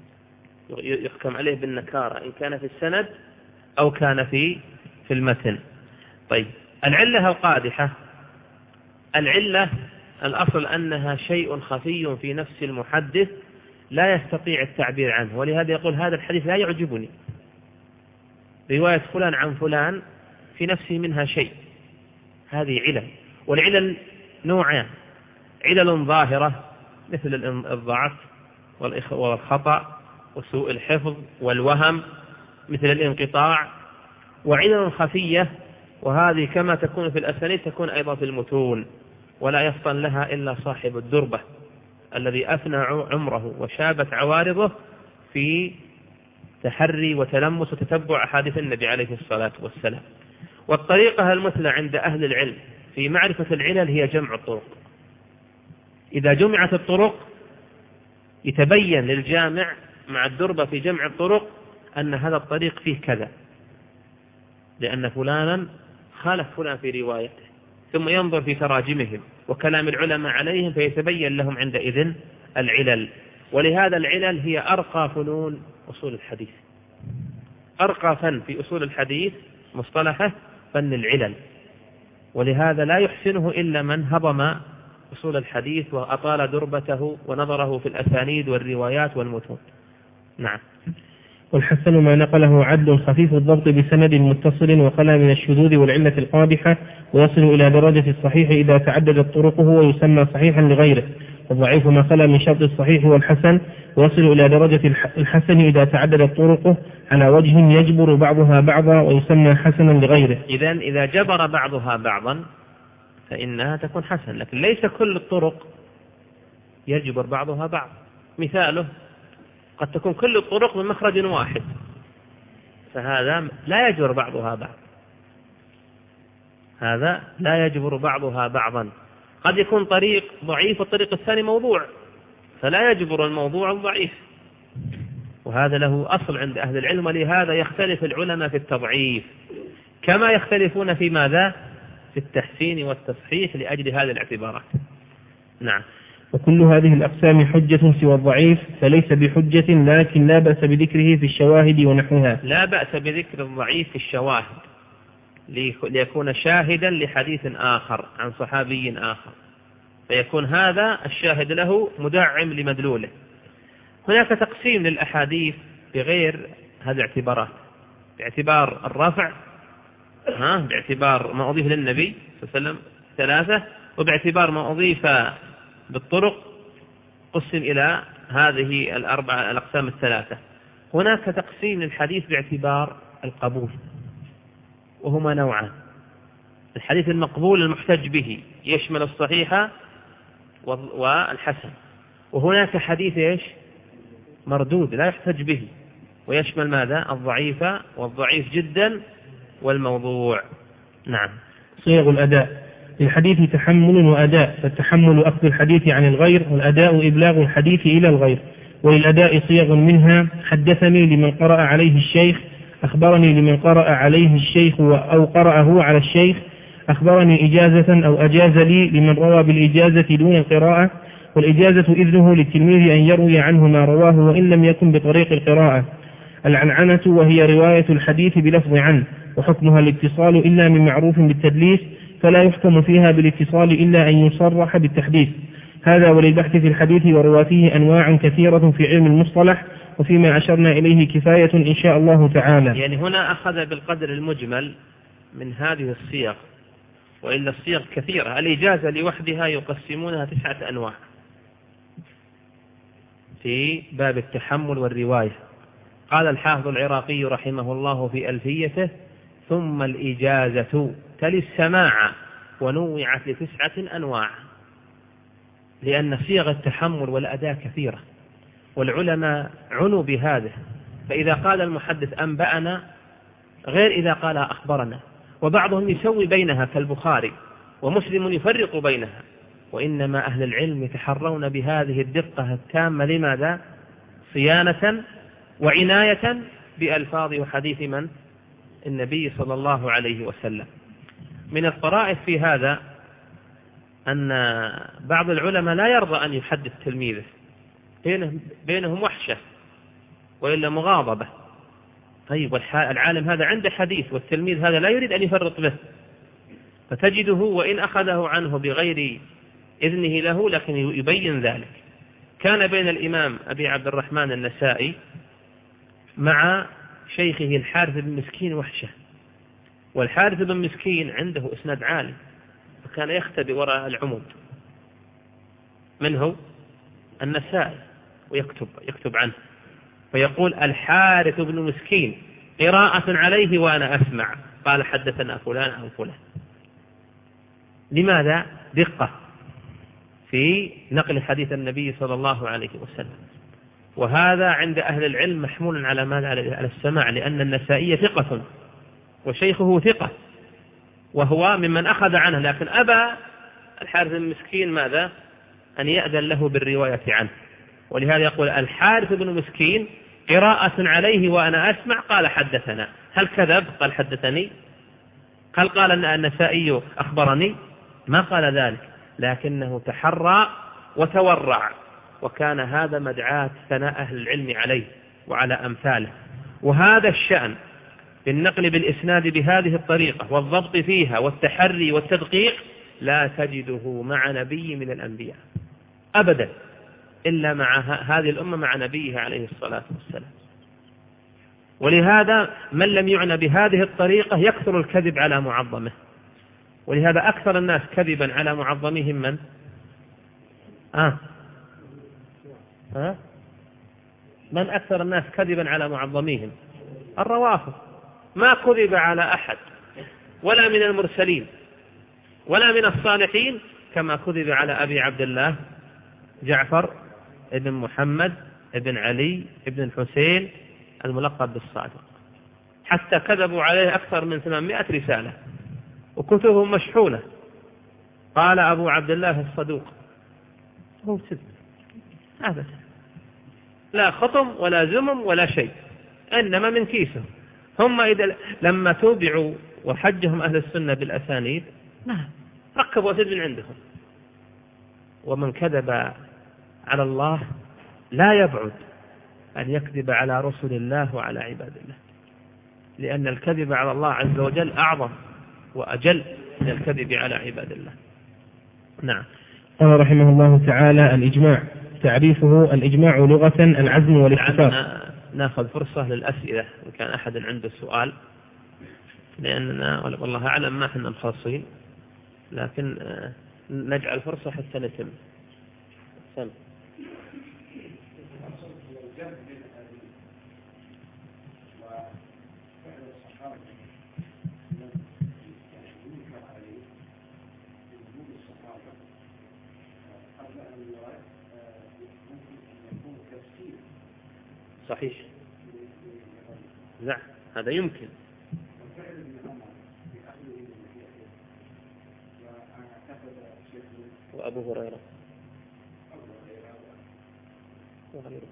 [SPEAKER 1] يحكم عليه بالنكارة إن كان في السند أو كان في في المتن. طيب العلة القادحة، العلة الأصل أنها شيء خفي في نفس المحدث لا يستطيع التعبير عنه، ولهذا يقول هذا الحديث لا يعجبني، رواية فلان عن فلان في نفسه منها شيء، هذه علل. والعلل نوعان، علل ظاهرة مثل الضعف والخطأ وسوء الحفظ والوهم مثل الانقطاع، وعلل خفية وهذه كما تكون في الأسانيد تكون أيضا في المتون، ولا يفطن لها إلا صاحب الدربة الذي أفنى عمره وشابت عوارضه في تحري وتلمس وتتبع أحاديث النبي عليه الصلاة والسلام. والطريقة المثلى عند أهل العلم في معرفة العلل هي جمع الطرق. إذا جمعت الطرق يتبين للجامع مع الدربة في جمع الطرق أن هذا الطريق فيه كذا، لأن فلانا خالف فلان في روايته، ثم ينظر في تراجمهم وكلام العلماء عليهم فيتبين لهم عندئذ العلل. ولهذا العلل هي أرقى فنون أصول الحديث، أرقى فن في أصول الحديث مصطلحه فن العلل، ولهذا لا يحسنه إلا من هضم أصول الحديث وأطال دربته ونظره في الأسانيد والروايات والمتون. نعم.
[SPEAKER 2] والحسن ما نقله عدل خفيف الضبط بسند متصل وخلا من الشذوذ والعلة القادحة، ويصل إلى درجة الصحيح إذا تعددت طرقه ويسمى صحيحا لغيره. والضعيف ما خلا من شرط الصحيح والحسن، ويصل إلى درجة الحسن إذا تعددت طرقه على وجه يجبر بعضها بعضا ويسمى حسنا لغيره.
[SPEAKER 1] إذن إذا جبر بعضها بعضا فإنها تكون حسن، لكن ليس كل الطرق يجبر بعضها بعض. مثاله قد تكون كل الطرق من مخرج واحد، فهذا لا يجبر بعضها بعض، هذا لا يجبر بعضها بعضا. قد يكون طريق ضعيف والطريق الثاني موضوع، فلا يجبر الموضوع الضعيف، وهذا له أصل عند أهل العلم. ولهذا يختلف العلماء في التضعيف كما يختلفون في ماذا؟ في التحسين والتصحيح لأجل هذه الاعتبارات. نعم.
[SPEAKER 2] وكل هذه الأقسام حجة سوى الضعيف فليس بحجة، لكن لا بأس بذكره في الشواهد ونحوها.
[SPEAKER 1] لا بأس بذكر الضعيف في الشواهد ليكون شاهدا لحديث آخر عن صحابي آخر، فيكون هذا الشاهد له مدعم لمدلوله. هناك تقسيم للأحاديث بغير هذه الاعتبارات، باعتبار الرفع ها باعتبار ما أضيف للنبي صلى الله عليه وسلم ثلاثة، وباعتبار ما أضيف بالطرق قسم إلى هذه الأربعة الأقسام الثلاثة. هناك تقسيم للحديث باعتبار القبول، وهما نوعان: الحديث المقبول المحتج به يشمل الصحيح والحسن، وهناك حديث إيش مردود لا يحتج به ويشمل ماذا؟ الضعيف والضعيف جدا والموضوع. نعم.
[SPEAKER 2] صيغ الأداء للحديث تحمل وأداء، فالتحمل أخذ الحديث عن الغير، والأداء إبلاغ الحديث إلى الغير. وللأداء صيغ منها: حدثني لمن قرأ عليه الشيخ، أخبرني لمن قرأ عليه الشيخ أو قرأه على الشيخ، أخبرني إجازة أو أجاز لي لمن روى بالإجازة دون القراءة. والإجازة إذنه للتلميذ أن يروي عنه ما رواه وإن لم يكن بطريق القراءة. العنعنة وهي رواية الحديث بلفظ عنه، وحكمها الاتصال إلا من معروف بالتدليس فلا يحكم فيها بالاتصال إلا أن يصرح بالتحديث. هذا وللبحث في الحديث ورواته أنواع كثيرة في علم المصطلح، وفيما أشرنا إليه كفاية إن شاء الله تعالى.
[SPEAKER 1] يعني هنا أخذ بالقدر المجمل من هذه الصيغ، وإلا الصيغ كثيرة. الإجازة لوحدها يقسمونها تسعة أنواع في باب التحمل والرواية. قال الحافظ العراقي رحمه الله في ألفيته: ثم الإجازة تلي السماع ونوعت لتسعة أنواع، لأن صيغ التحمل والأداء كثيرة، والعلماء عنوا بهذا. فإذا قال المحدث أنبأنا غير إذا قال أخبرنا، وبعضهم يسوي بينها كالبخاري، ومسلم يفرق بينها. وإنما أهل العلم يتحرون بهذه الدقة التامة. لماذا؟ صيانة وعناية بألفاظ وحديث من؟ النبي صلى الله عليه وسلم. من الطرائف في هذا أن بعض العلماء لا يرضى أن يحدث تلميذه، بينهم وحشة وإلا مغاضبة. طيب، العالم هذا عنده حديث والتلميذ هذا لا يريد أن يفرط به، فتجده وإن أخذه عنه بغير إذنه له لكن يبين ذلك. كان بين الإمام أبي عبد الرحمن النسائي مع شيخه الحارث بن مسكين وحشة، والحارث بن مسكين عنده إسناد عالي، فكان يختبئ وراء العمود منه النسائي ويكتب يكتب عنه، فيقول: الحارث بن مسكين قراءة عليه وأنا أسمع، قال حدثنا فلان أو فلان. لماذا؟ دقة في نقل حديث النبي صلى الله عليه وسلم. وهذا عند أهل العلم محمول على ماذا؟ على السماع، لأن النسائي ثقة وشيخه ثقة، وهو ممن أخذ عنه، لكن أبى الحارث المسكين ماذا؟ أن يأذن له بالرواية عنه. ولهذا يقول: الحارث بن مسكين قراءة عليه وأنا أسمع، قال حدثنا. هل كذب؟ قال حدثني. هل قال أن النسائي أخبرني؟ ما قال ذلك، لكنه تحرى وتورع، وكان هذا مدعاة ثناء أهل العلم عليه وعلى أمثاله. وهذا الشأن بالنقل بالإسناد بهذه الطريقة والضبط فيها والتحري والتدقيق لا تجده مع نبي من الأنبياء أبدا، إلا مع هذه الأمة مع نبيه عليه الصلاة والسلام. ولهذا من لم يعنى بهذه الطريقة يكثر الكذب على معظمه. ولهذا أكثر الناس كذبا على معظمهم من؟ آه. آه؟ من أكثر الناس كذبا على معظمهم؟ الروافض. ما كذب على أحد، ولا من المرسلين ولا من الصالحين، كما كذب على أبي عبد الله جعفر ابن محمد ابن علي ابن الحسين الملقب بالصادق، حتى كذبوا عليه أكثر من ثمانمائة رسالة وكتبهم مشحونة. قال أبو عبد الله الصدوق هو سد أبدا، لا خطم ولا زمم ولا شيء، إنما من كيسه. هم إذا لما توبعوا وحجهم أهل السنة بالأسانيد نعم ركبوا أسد من عندهم. ومن كذب على الله لا يبعد أن يكذب على رسل الله وعلى عباد الله، لأن الكذب على الله عز وجل أعظم وأجل من الكذب على عباد الله. نعم.
[SPEAKER 2] قال رحمه الله تعالى: الإجماع تعريفه: الإجماع لغة العزم والاتفاق.
[SPEAKER 1] ناخذ فرصة للأسئلة إن كان أحد عنده سؤال، لأننا والله أعلم ما احنا مخلصين، لكن نجعل فرصة حتى نتم. سم. صحيح، نعم هذا يمكن. وأبو هريرة وغيره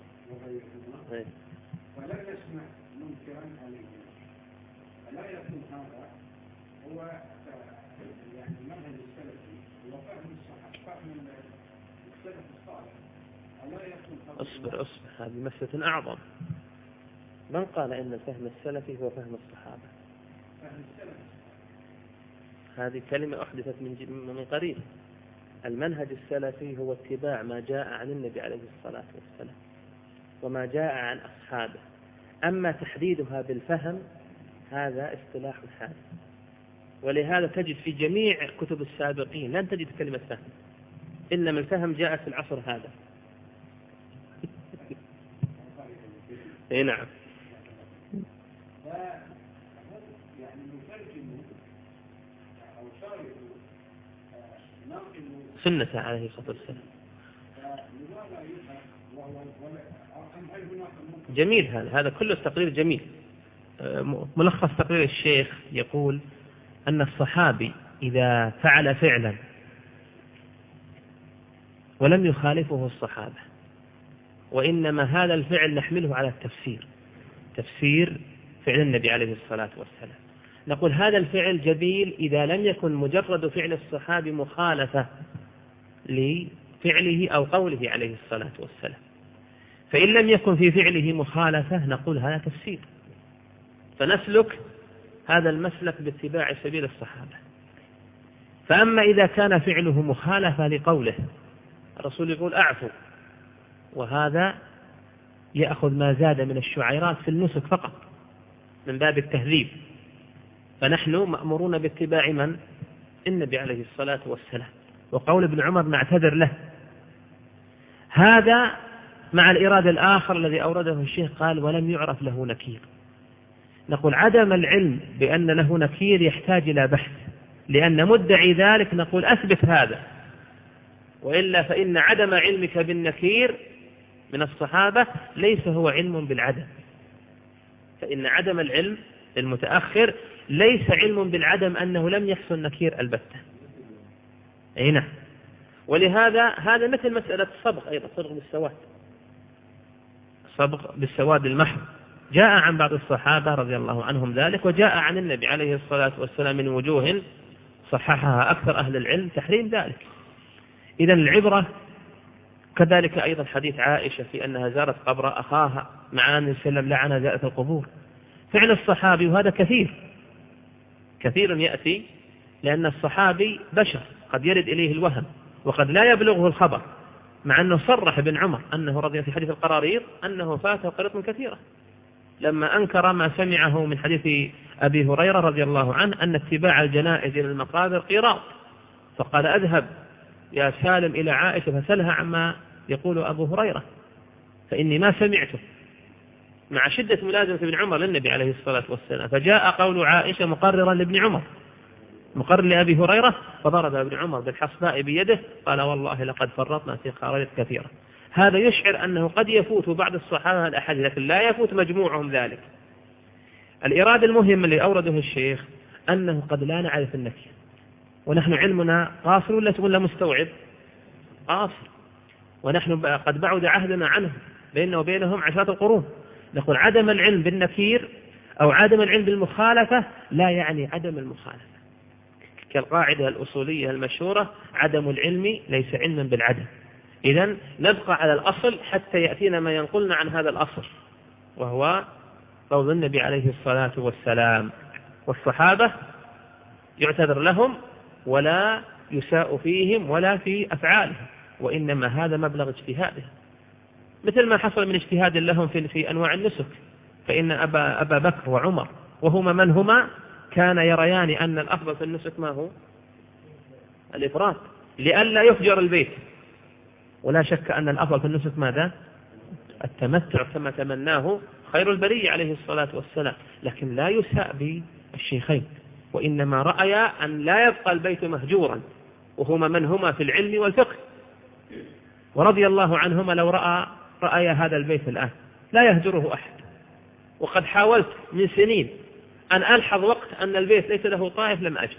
[SPEAKER 3] ولا يسمع منكرا عليه، فلا يكون هذا هو يعني المنهج السلفي وفهم الصحابة، فهم السلف الصالح.
[SPEAKER 1] اصبر اصبر هذه مسألة أعظم. من قال إن الفهم السلفي هو فهم الصحابة؟ هذه كلمة أحدثت من من قريب. المنهج السلفي هو اتباع ما جاء عن النبي عليه الصلاة والسلام وما جاء عن أصحابه. أما تحديدها بالفهم هذا اصطلاح حادث، ولهذا تجد في جميع كتب السابقين لن تجد كلمة فهم، إنما الفهم جاء في العصر هذا. اي نعم. سنة عليه الصلاة والسلام. جميل، هذا هذا كله تقرير جميل. ملخص تقرير الشيخ يقول أن الصحابي إذا فعل فعلا ولم يخالفه الصحابة، وإنما هذا الفعل نحمله على التفسير، تفسير فعل النبي عليه الصلاة والسلام، نقول هذا الفعل جميل إذا لم يكن مجرد فعل الصحابي مخالفة لفعله أو قوله عليه الصلاة والسلام. فإن لم يكن في فعله مخالفة نقول هذا تفسير، فنسلك هذا المسلك باتباع سبيل الصحابة. فأما إذا كان فعله مخالفة لقوله، الرسول يقول أعفو، وهذا يأخذ ما زاد من الشعيرات في النسك فقط من باب التهذيب، فنحن مأمورون باتباع من؟ النبي عليه الصلاة والسلام. وقول ابن عمر نعتذر له، هذا مع الإرادة الآخر الذي أورده الشيخ قال ولم يعرف له نكير. نقول عدم العلم بأن له نكير يحتاج إلى بحث، لأن مدعي ذلك نقول أثبت هذا، وإلا فإن عدم علمك بالنكير من الصحابة ليس هو علم بالعدم، فإن عدم العلم المتأخر ليس علم بالعدم أنه لم يحصل نكير البتة. أي نعم. ولهذا هذا مثل مسألة الصبغ أيضا، صبغ بالسواد، صبغ بالسواد المحض جاء عن بعض الصحابة رضي الله عنهم ذلك، وجاء عن النبي عليه الصلاة والسلام من وجوه صححها أكثر أهل العلم تحريم ذلك. إذا العبرة كذلك أيضا حديث عائشة في أنها زارت قبر أخاها مع أن السلام لعن زائرة القبور، فعل الصحابي، وهذا كثير كثير يأتي، لأن الصحابي بشر قد يرد إليه الوهم وقد لا يبلغه الخبر، مع أنه صرح ابن عمر أنه رضي في حديث القراريط أنه فاته قريط كثيرة، لما أنكر ما سمعه من حديث أبي هريرة رضي الله عنه أن اتباع الجنائز إلى المقابر قيراط، فقال أذهب يا سالم إلى عائشة فسلها عما يقول أبو هريرة فإني ما سمعته، مع شدة ملازمة ابن عمر للنبي عليه الصلاة والسلام. فجاء قول عائشة مقررا لابن عمر، مقرر لأبي هريرة، فضرب ابن عمر بالحصباء بيده قال والله لقد فرطنا في قراريط كثيرة. هذا يشعر أنه قد يفوت بعض الصحابة الأحاديث لكن لا يفوت مجموعهم ذلك. الإرادة المهم اللي أورده الشيخ أنه قد لا نعرف النكير، ونحن علمنا قاصر ولا ولا مستوعب؟ قاصر، ونحن قد بعد عهدنا عنه بيننا وبينهم عشرات القرون. نقول عدم العلم بالنكير أو عدم العلم بالمخالفة لا يعني عدم المخالفة، كالقاعدة الأصولية المشهورة عدم العلم ليس علما بالعدم. إذن نبقى على الأصل حتى يأتينا ما ينقلنا عن هذا الأصل، وهو قول النبي عليه الصلاة والسلام. والصحابة يعتذر لهم ولا يساء فيهم ولا في أفعالهم، وإنما هذا مبلغ اجتهادهم، مثل ما حصل من اجتهاد لهم في, في أنواع النسك. فإن أبا, أبا بكر وعمر وهما من هما كان يريان أن الأفضل في النسك ما هو؟ الإفراط، لئلا يفجر البيت. ولا شك أن الأفضل في النسك ماذا؟ التمتع كما تمناه خير البرية عليه الصلاة والسلام. لكن لا يساء بالشيخين، وإنما رأيا أن لا يبقى البيت مهجورا، وهما من هما في العلم والفقه، ورضي الله عنهما لو رأى رأي هذا البيت الآن لا يهجره أحد. وقد حاولت من سنين أن ألحظ وقت أن البيت ليس له طائف لم أجد،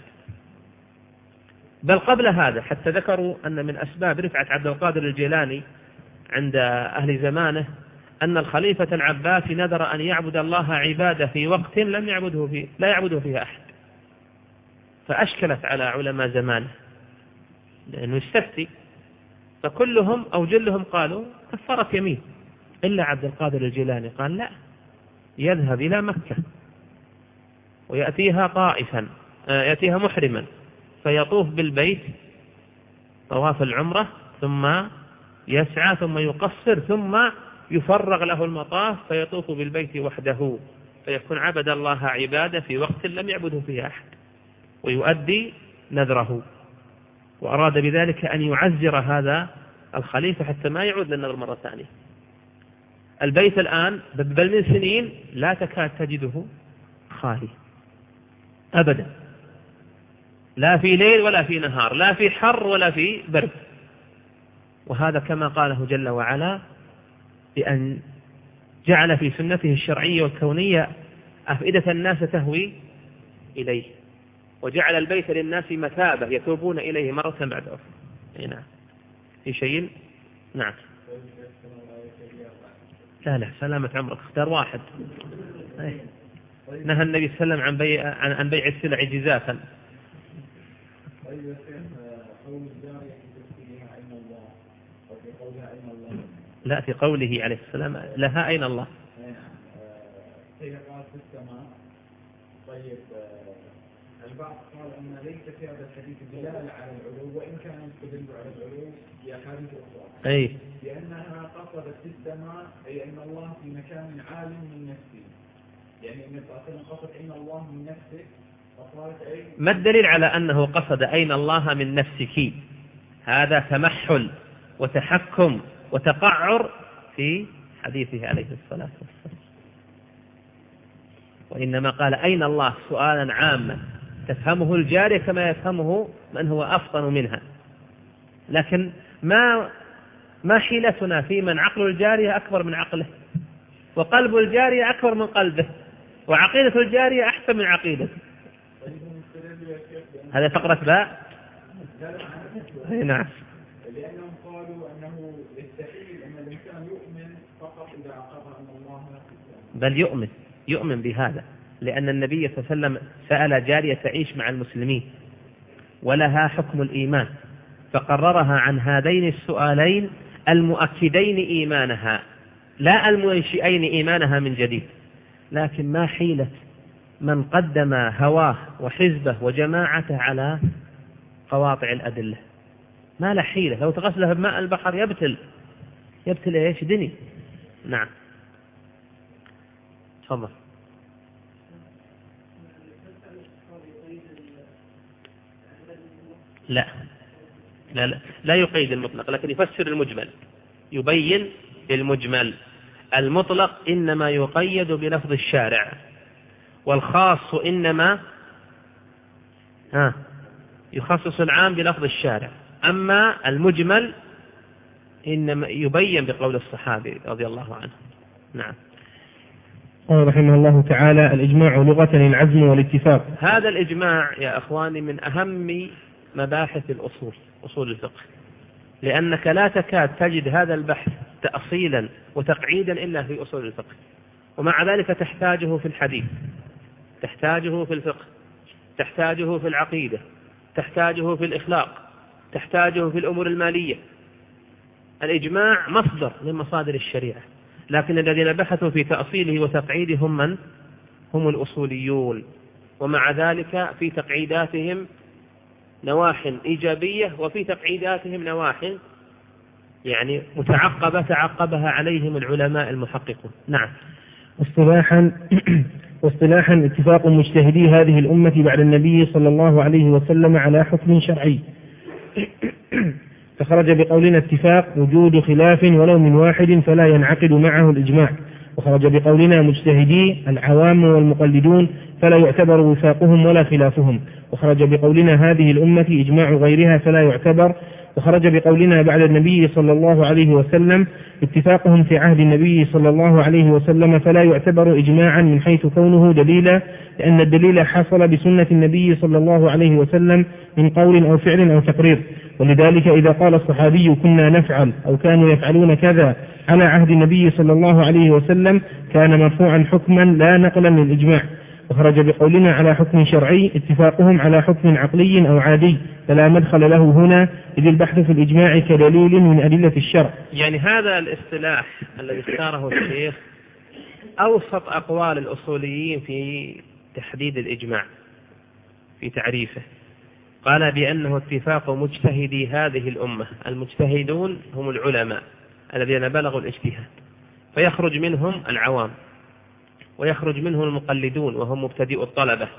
[SPEAKER 1] بل قبل هذا حتى ذكروا أن من أسباب رفعة عبد القادر الجيلاني عند أهل زمانه أن الخليفة العباسي نذر أن يعبد الله عبادة في وقت لم يعبده فيه لا يعبده فيها أحد، فأشكلت على علماء زمانه لأنه يستفتي، فكلهم أو جلهم قالوا كفرت يمين، إلا عبد القادر الجيلاني قال لا، يذهب إلى مكة ويأتيها طائفا يأتيها محرما فيطوف بالبيت طواف العمرة ثم يسعى ثم يقصر ثم يفرغ له المطاف فيطوف بالبيت وحده، فيكون عبد الله عبادة في وقت لم يعبده فيه أحد ويؤدي نذره، وأراد بذلك أن يعزر هذا الخليفة حتى ما يعود للنذر مرة ثانية. البيت الآن بل من سنين لا تكاد تجده خالي أبدا، لا في ليل ولا في نهار، لا في حر ولا في برد. وهذا كما قاله جل وعلا بأن جعل في سنته الشرعية والكونية أفئدة الناس تهوي إليه، وجعل البيت للناس مثابة يتوبون إليه مرة بعد أخرى. نعم. في شيء؟ نعم. لا لا سلامة عمرك، اختار واحد. نهى النبي صلى الله عليه وسلم عن بيع عن بيع السلع جزافا. لا في قوله عليه السلام لها أين الله.
[SPEAKER 4] طيب البعض قال أن ليس في هذا الحديث دلالة على العلو، وإن كان يستدل على العلو بأحاديث أخرى.
[SPEAKER 1] أي.
[SPEAKER 4] لأنها قصدت في السماء أي أن الله في مكان عال من نفسه، يعني أن الرسول قصد أين الله من نفسه، فقالت أي.
[SPEAKER 1] ما الدليل على أنه قصد أين الله من نفسك؟ هذا تمحل وتحكم وتقعر في حديثه عليه الصلاة والسلام، وإنما قال أين الله سؤالا عاما تفهمه الجارية كما يفهمه من هو أفطن منها، لكن ما ما حيلتنا في من عقل الجارية أكبر من عقله، وقلب الجارية أكبر من قلبه، وعقيدة الجارية أحسن من عقيدته. هذا فقرة باء. نعم.
[SPEAKER 4] لأنهم قالوا أنه يستحيل أن الإنسان يؤمن فقط إذا عقد أن الله
[SPEAKER 1] بل يؤمن يؤمن بهذا، لأن النبي صلى الله عليه وسلم سأل جارية تعيش مع المسلمين ولها حكم الإيمان، فقررها عن هذين السؤالين المؤكدين إيمانها لا المنشئين إيمانها من جديد. لكن ما حيلة من قدم هواه وحزبه وجماعته على قواطع الأدلة، ما له حيلة، لو تغسله بماء البحر يبتل يبتل إيش دني. نعم تفضل. لا لا لا لا يقيد المطلق، لكن يفسر المجمل، يبين المجمل. المطلق إنما يقيد بلفظ الشارع، والخاص إنما ها يخصص العام بلفظ الشارع، أما المجمل إنما يبين بقول الصحابي رضي الله عنه. نعم.
[SPEAKER 2] قال رحمه الله تعالى: الإجماع لغة العزم والاتفاق.
[SPEAKER 1] هذا الإجماع يا أخواني من أهم مباحث الأصول، أصول الفقه، لأنك لا تكاد تجد هذا البحث تأصيلا وتقعيدا إلا في أصول الفقه، ومع ذلك تحتاجه في الحديث، تحتاجه في الفقه، تحتاجه في العقيدة، تحتاجه في الإخلاق، تحتاجه في الأمور المالية. الإجماع مصدر من مصادر الشريعة، لكن الذين بحثوا في تأصيله وتقعيده هم من؟ هم الأصوليون، ومع ذلك في تقعيداتهم نواح إيجابية وفي تقعيداتهم نواح يعني متعقبة تعقبها عليهم العلماء المحققون. نعم.
[SPEAKER 2] اصطلاحا واصطلاحا اتفاق مجتهدي هذه الأمة بعد النبي صلى الله عليه وسلم على حكم شرعي، فخرج بقولنا اتفاق وجود خلاف ولو من واحد فلا ينعقد معه الإجماع، وخرج بقولنا مجتهدي العوام والمقلدون فلا يعتبر وفاقهم ولا خلافهم، وخرج بقولنا هذه الأمة إجماع غيرها فلا يعتبر، وخرج بقولنا بعد النبي صلى الله عليه وسلم اتفاقهم في عهد النبي صلى الله عليه وسلم فلا يعتبر إجماعا من حيث كونه دليلا، لأن الدليل حصل بسنة النبي صلى الله عليه وسلم من قول أو فعل أو تقرير. ولذلك إذا قال الصحابي كنا نفعل أو كانوا يفعلون كذا على عهد النبي صلى الله عليه وسلم كان مرفوعا حكما لا نقلا للإجماع. وخرج بقولنا على حكم شرعي اتفاقهم على حكم عقلي أو عادي فلا مدخل له هنا، إذ البحث في الإجماع كدليل من أدلة الشرع.
[SPEAKER 1] يعني هذا الاصطلاح الذي اختاره الشيخ أوسط أقوال الأصوليين في تحديد الإجماع، في تعريفه، قال بأنه اتفاق مجتهدي هذه الأمة. المجتهدون هم العلماء الذين بلغوا الاجتهاد، فيخرج منهم العوام ويخرج منهم المقلدون وهم مبتدئ الطلبة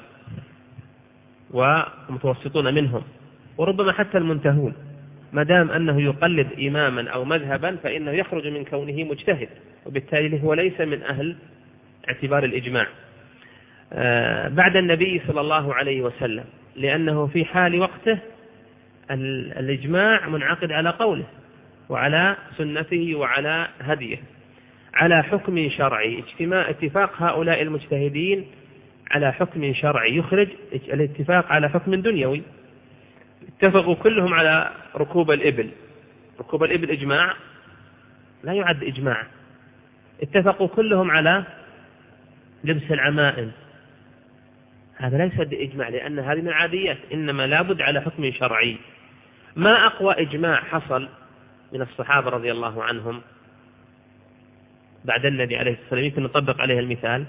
[SPEAKER 1] ومتوسطون منهم، وربما حتى المنتهون، ما دام أنه يقلد إماما أو مذهبا فإنه يخرج من كونه مجتهد، وبالتالي هو ليس من أهل اعتبار الإجماع بعد النبي صلى الله عليه وسلم، لأنه في حال وقته الإجماع منعقد على قوله وعلى سنته وعلى هديه على حكم شرعي. اجتماع اتفاق هؤلاء المجتهدين على حكم شرعي يخرج الاتفاق على حكم دنيوي. اتفقوا كلهم على ركوب الإبل، ركوب الإبل إجماع؟ لا يعد إجماع. اتفقوا كلهم على لبس العمائم، هذا ليس بإجماع، لأن هذه من العاديات، إنما لابد على حكم شرعي. ما أقوى إجماع حصل من الصحابة رضي الله عنهم بعد النبي عليه الصلاة والسلام يمكن نطبق عليه المثال؟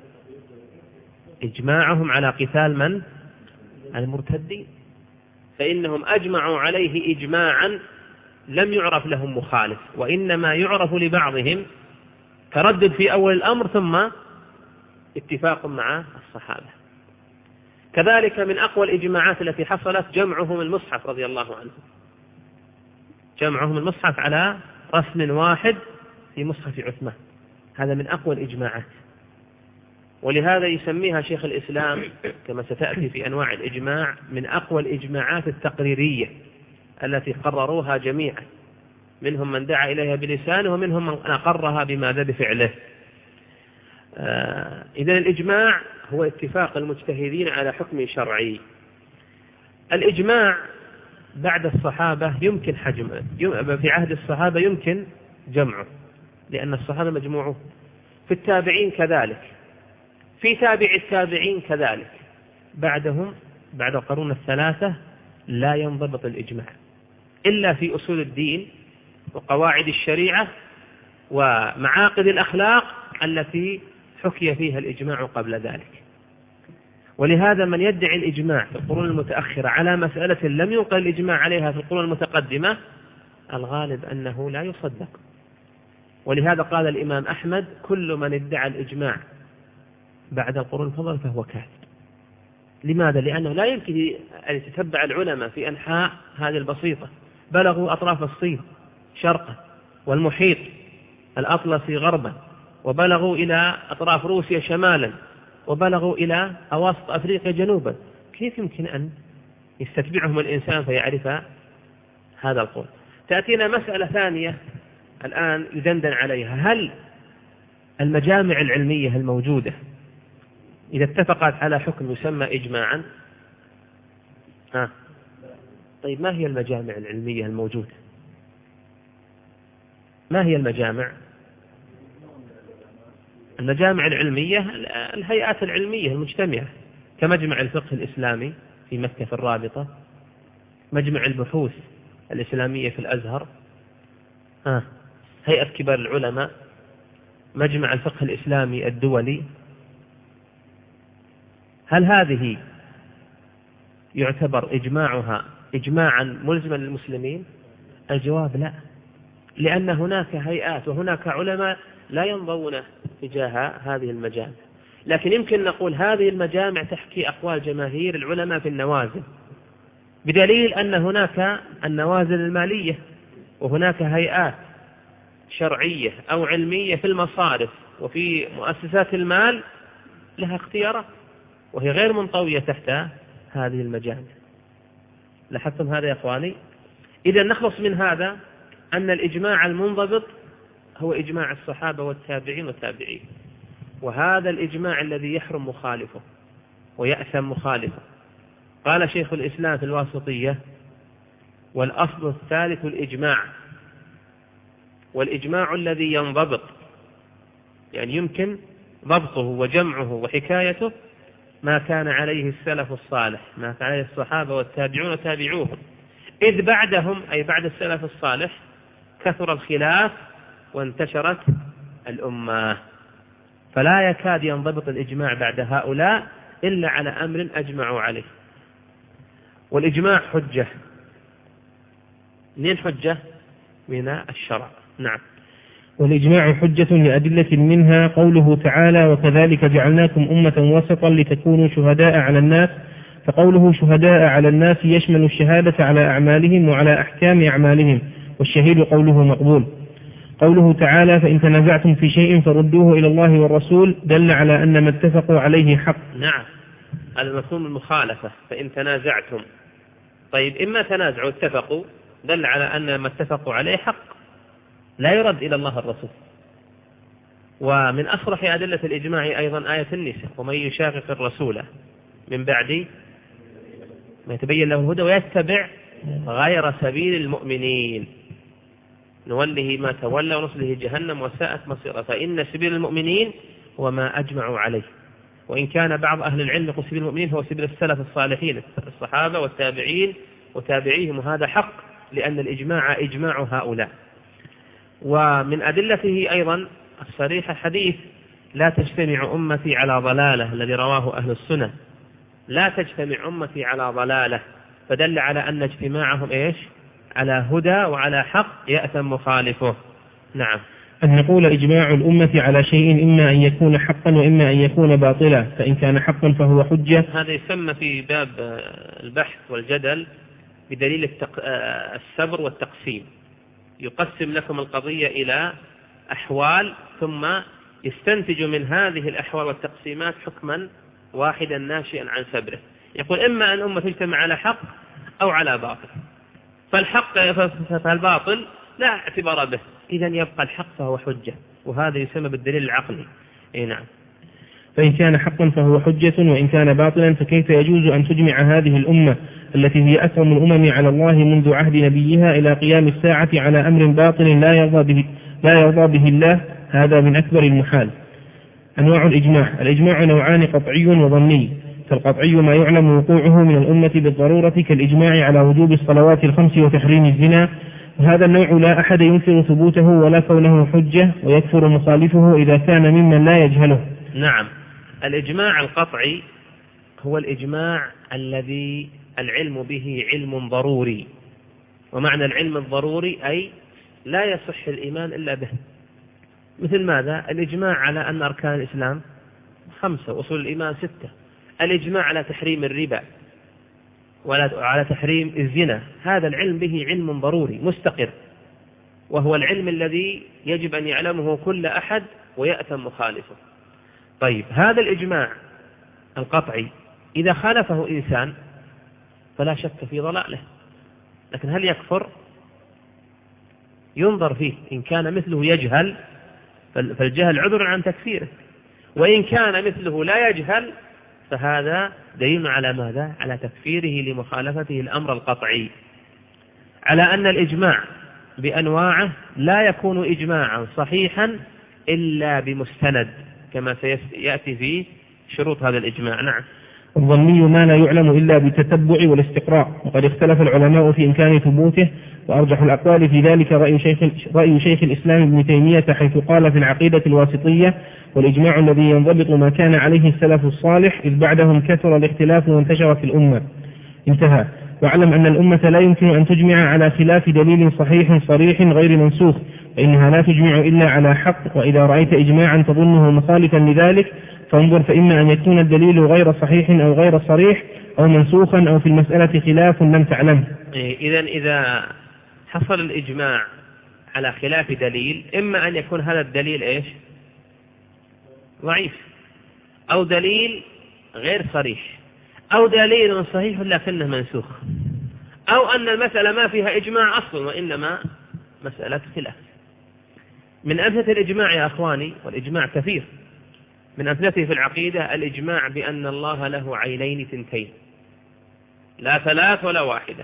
[SPEAKER 1] إجماعهم على قتال من؟ المرتدين، فإنهم أجمعوا عليه إجماعا لم يعرف لهم مخالف، وإنما يعرف لبعضهم تردد في أول الأمر ثم اتفاق مع الصحابة. كذلك من أقوى الإجماعات التي حصلت جمعهم المصحف رضي الله عنهم، جمعهم المصحف على رسم واحد في مصحف عثمان، هذا من أقوى الإجماعات، ولهذا يسميها شيخ الإسلام كما ستأتي في أنواع الإجماع من أقوى الإجماعات التقريرية التي قرروها جميعا، منهم من دعا إليها بلسانه ومنهم من أقرها بماذا؟ بفعله. آه إذن الإجماع هو اتفاق المجتهدين على حكم شرعي. الإجماع بعد الصحابة يمكن حجمه، في عهد الصحابة يمكن جمعه لأن الصحابة مجموعه، في التابعين كذلك، في تابع التابعين كذلك، بعدهم بعد القرون الثلاثة لا ينضبط الإجماع إلا في أصول الدين وقواعد الشريعة ومعاقد الأخلاق التي حكي فيها الإجماع قبل ذلك. ولهذا من يدعي الإجماع في القرون المتأخرة على مسألة لم ينقل الإجماع عليها في القرون المتقدمة الغالب أنه لا يصدق. ولهذا قال الإمام أحمد كل من ادعى الإجماع بعد القرون الفضل فهو كاذب. لماذا؟ لأنه لا يمكن أن يتتبع العلماء في أنحاء هذه البسيطة، بلغوا أطراف الصين شرقا والمحيط الأطلسي غربا، وبلغوا إلى أطراف روسيا شمالا، وبلغوا إلى أواسط أفريقيا جنوبا، كيف يمكن أن يستتبعهم الإنسان فيعرف هذا القول؟ تأتينا مسألة ثانية الآن يدندن عليها، هل المجامع العلمية الموجودة إذا اتفقت على حكم يسمى إجماعا؟ ها. طيب ما هي المجامع العلمية الموجودة؟ ما هي المجامع؟ المجامع العلمية الهيئات العلمية المجتمعة، كمجمع الفقه الإسلامي في مكة في الرابطة، مجمع البحوث الإسلامية في الأزهر، ها. هيئة كبار العلماء، مجمع الفقه الإسلامي الدولي. هل هذه يعتبر إجماعها إجماعا ملزما للمسلمين؟ الجواب لا، لأن هناك هيئات وهناك علماء لا ينضون تجاه هذه المجامع، لكن يمكن نقول هذه المجامع تحكي أقوال جماهير العلماء في النوازل، بدليل أن هناك النوازل المالية، وهناك هيئات شرعية أو علمية في المصارف وفي مؤسسات المال لها اختيارات، وهي غير منطوية تحت هذه المجامع. لاحظتم هذا يا أخواني؟ إذا نخلص من هذا أن الإجماع المنضبط هو إجماع الصحابة والتابعين والتابعين، وهذا الإجماع الذي يحرم مخالفه ويأثم مخالفه. قال شيخ الإسلام في الواسطية: والأصل الثالث الإجماع، والإجماع الذي ينضبط يعني يمكن ضبطه وجمعه وحكايته ما كان عليه السلف الصالح، ما كان عليه الصحابة والتابعون وتابعوهم، إذ بعدهم أي بعد السلف الصالح كثر الخلاف وانتشرت الأمة، فلا يكاد ينضبط الإجماع بعد هؤلاء إلا على أمر أجمعوا عليه. والإجماع حجة. منين حجة؟ من الشرع. نعم.
[SPEAKER 2] والإجماع حجة لأدلة منها قوله تعالى وكذلك جعلناكم أمة وسطا لتكونوا شهداء على الناس، فقوله شهداء على الناس يشمل الشهادة على أعمالهم وعلى أحكام أعمالهم، والشهيد قوله مقبول. قوله تعالى فإن تنازعتم في شيء فردوه إلى الله والرسول دل على أن ما اتفقوا عليه حق.
[SPEAKER 1] نعم، هذا مفهوم المخالفة. فإن تنازعتم، طيب إما تنازعوا اتفقوا دل على أن ما اتفقوا عليه حق لا يرد إلى الله الرسول. ومن أصرح أدلة الإجماع أيضا آية النساء ومن يشاقق الرسول من بعد ما يتبين له الهدى ويتبع غير سبيل المؤمنين نوله ما تولى ونصله جهنم وساءت مصيرا. فإن سبيل المؤمنين هو ما أجمعوا عليه، وإن كان بعض أهل العلم يقول سبيل المؤمنين هو سبيل السلف الصالحين الصحابة والتابعين وتابعيهم، وهذا حق لأن الإجماع إجماع هؤلاء. ومن أدلته أيضا الصريحة حديث لا تجتمع أمتي على ضلالة الذي رواه أهل السنة، لا تجتمع أمتي على ضلالة، فدل على أن اجتماعهم إيش؟ على هدى وعلى حق يأثم مخالفه. نعم.
[SPEAKER 2] أن نقول إجماع الأمة على شيء إما أن يكون حقا وإما أن يكون باطلا، فإن كان حقا فهو حجة.
[SPEAKER 1] هذا يسمى في باب البحث والجدل بدليل التق... السبر والتقسيم. يقسم لكم القضية إلى أحوال ثم يستنتج من هذه الأحوال والتقسيمات حكما واحدا ناشئا عن سبره. يقول إما أن أمة تجتمع على حق أو على باطل، فالحق فالباطل لا اعتبار به، إذا يبقى الحق فهو حجة، وهذا يسمى بالدليل العقلي. إيه نعم.
[SPEAKER 2] فإن كان حقا فهو حجة، وإن كان باطلا فكيف يجوز أن تجمع هذه الأمة التي هي أكرم الأمم على الله منذ عهد نبيها إلى قيام الساعة على أمر باطل لا يرضى به, لا يرضى به الله؟ هذا من أكبر المحال. أنواع الإجماع. الإجماع نوعان قطعي وظني. فالقطعي ما يعلم وقوعه من الأمة بالضرورة كالإجماع على وجوب الصلوات الخمس وتحريم الزنا، وهذا النوع لا أحد ينكر ثبوته ولا كونه حجة، ويكفر مخالفه إذا كان ممن لا يجهله.
[SPEAKER 1] نعم. الإجماع القطعي هو الإجماع الذي العلم به علم ضروري، ومعنى العلم الضروري أي لا يصح الإيمان إلا به. مثل ماذا؟ الإجماع على أن أركان الإسلام خمسة وأصول الإيمان ستة، الإجماع على تحريم الربا وعلى تحريم الزنا، هذا العلم به علم ضروري مستقر، وهو العلم الذي يجب أن يعلمه كل أحد ويأثم مخالفه. طيب هذا الإجماع القطعي إذا خالفه إنسان فلا شك في ضلاله، لكن هل يكفر؟ ينظر فيه، إن كان مثله يجهل فالجهل عذر عن تكفيره، وإن كان مثله لا يجهل فهذا دليل على ماذا؟ على تكفيره لمخالفته الأمر القطعي. على أن الإجماع بأنواعه لا يكون إجماعا صحيحا إلا بمستند كما سيأتي في شروط هذا الإجماع. نعم.
[SPEAKER 2] الظني ما لا يعلم إلا بالتتبع والاستقراء، وقد اختلف العلماء في إمكان ثبوته، وأرجح الأقوال في ذلك رأي شيخ, رأي شيخ الإسلام ابن تيمية حيث قال في العقيدة الواسطية والإجماع الذي ينضبط ما كان عليه السلف الصالح إذ بعدهم كثر الاختلاف وانتشرت الأمة. انتهى. واعلم أن الأمة لا يمكن أن تجمع على خلاف دليل صحيح صريح غير منسوخ، فإنها لا تجمع إلا على حق، وإذا رأيت إجماعا تظنه مخالفا لذلك فانظر، فإما أن يكون الدليل غير صحيح أو غير صريح أو منسوخا أو في المسألة خلاف لم تعلم.
[SPEAKER 1] إذا إذا حصل الإجماع على خلاف دليل، إما أن يكون هذا الدليل إيش؟ ضعيف، أو دليل غير صريح، أو دليل صحيح لكنه منسوخ، أو أن المسألة ما فيها إجماع أصلا وإنما مسألة خلاف. من أمثلة الإجماع يا أخواني، والإجماع كثير، من أمثلته في العقيدة الإجماع بأن الله له عينين ثنتين، لا ثلاث ولا واحدة،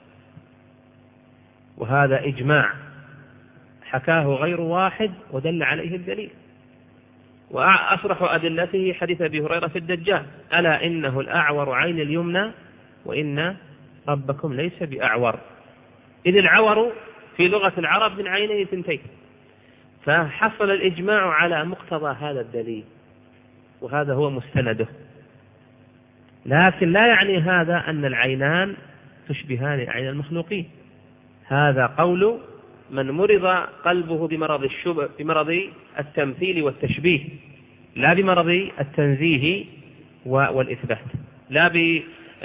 [SPEAKER 1] وهذا إجماع حكاه غير واحد ودل عليه الدليل. وأصرح أدلته حديث أبي هريرة في الدجال: ألا إنه الأعور عين اليمنى وإن ربكم ليس بأعور. إذ العور في لغة العرب من عينين ثنتين، فحصل الإجماع على مقتضى هذا الدليل، وهذا هو مستنده. لكن لا يعني هذا أن العينان تشبهان أعين المخلوقين. هذا قول من مرض قلبه بمرض الشبه بمرض التمثيل والتشبيه، لا بمرض التنزيه والإثبات، لا ب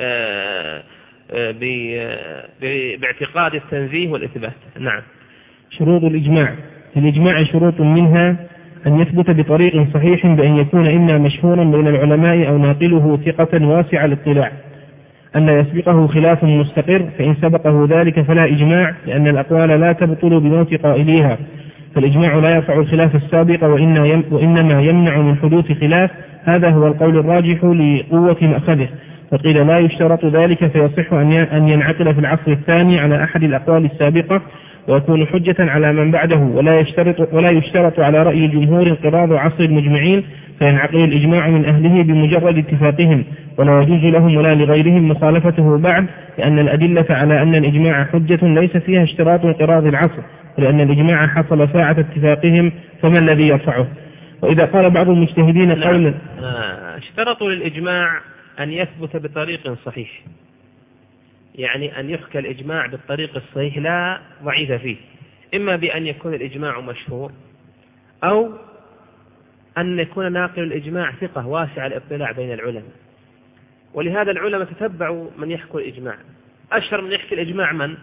[SPEAKER 1] باعتقاد التنزيه والإثبات. نعم.
[SPEAKER 2] شروط الإجماع. الإجماع شروط منها أن يثبت بطريق صحيح بأن يكون إما مشهورا بين العلماء أو ناقله ثقة واسع الاطلاع، أن يسبقه خلاف مستقر، فإن سبقه ذلك فلا إجماع، لأن الأقوال لا تبطل بموت قائليها، فالإجماع لا يرفع الخلاف السابق وإنما يمنع من حدوث خلاف. هذا هو القول الراجح لقوة مأخذه. وقيل لا يشترط ذلك، فيصح أن ينعقل في العصر الثاني على أحد الأقوال السابقة ويكون حجة على من بعده، ولا يشترط, ولا يشترط على رأي الجمهور انقراض عصر المجمعين، فينعقل الإجماع من أهله بمجرد اتفاقهم، ولا يجوز لهم ولا لغيرهم مخالفته بعد، لأن الأدلة على أن الإجماع حجة ليس فيها اشتراط انقراض العصر، ولأن الإجماع حصل ساعة اتفاقهم، فما الذي يرفعه؟ وإذا قال بعض المجتهدين قولا
[SPEAKER 1] اشترطوا للإجماع أن يثبت بطريق صحيح، يعني أن يحكى الإجماع بالطريق الصحيح لا ضعيف فيه، إما بأن يكون الإجماع مشهور، أو أن يكون ناقل الإجماع ثقة واسع الاطلاع بين العلماء. ولهذا العلماء تتبعوا من يحكي الإجماع. أشهر من يحكي الإجماع من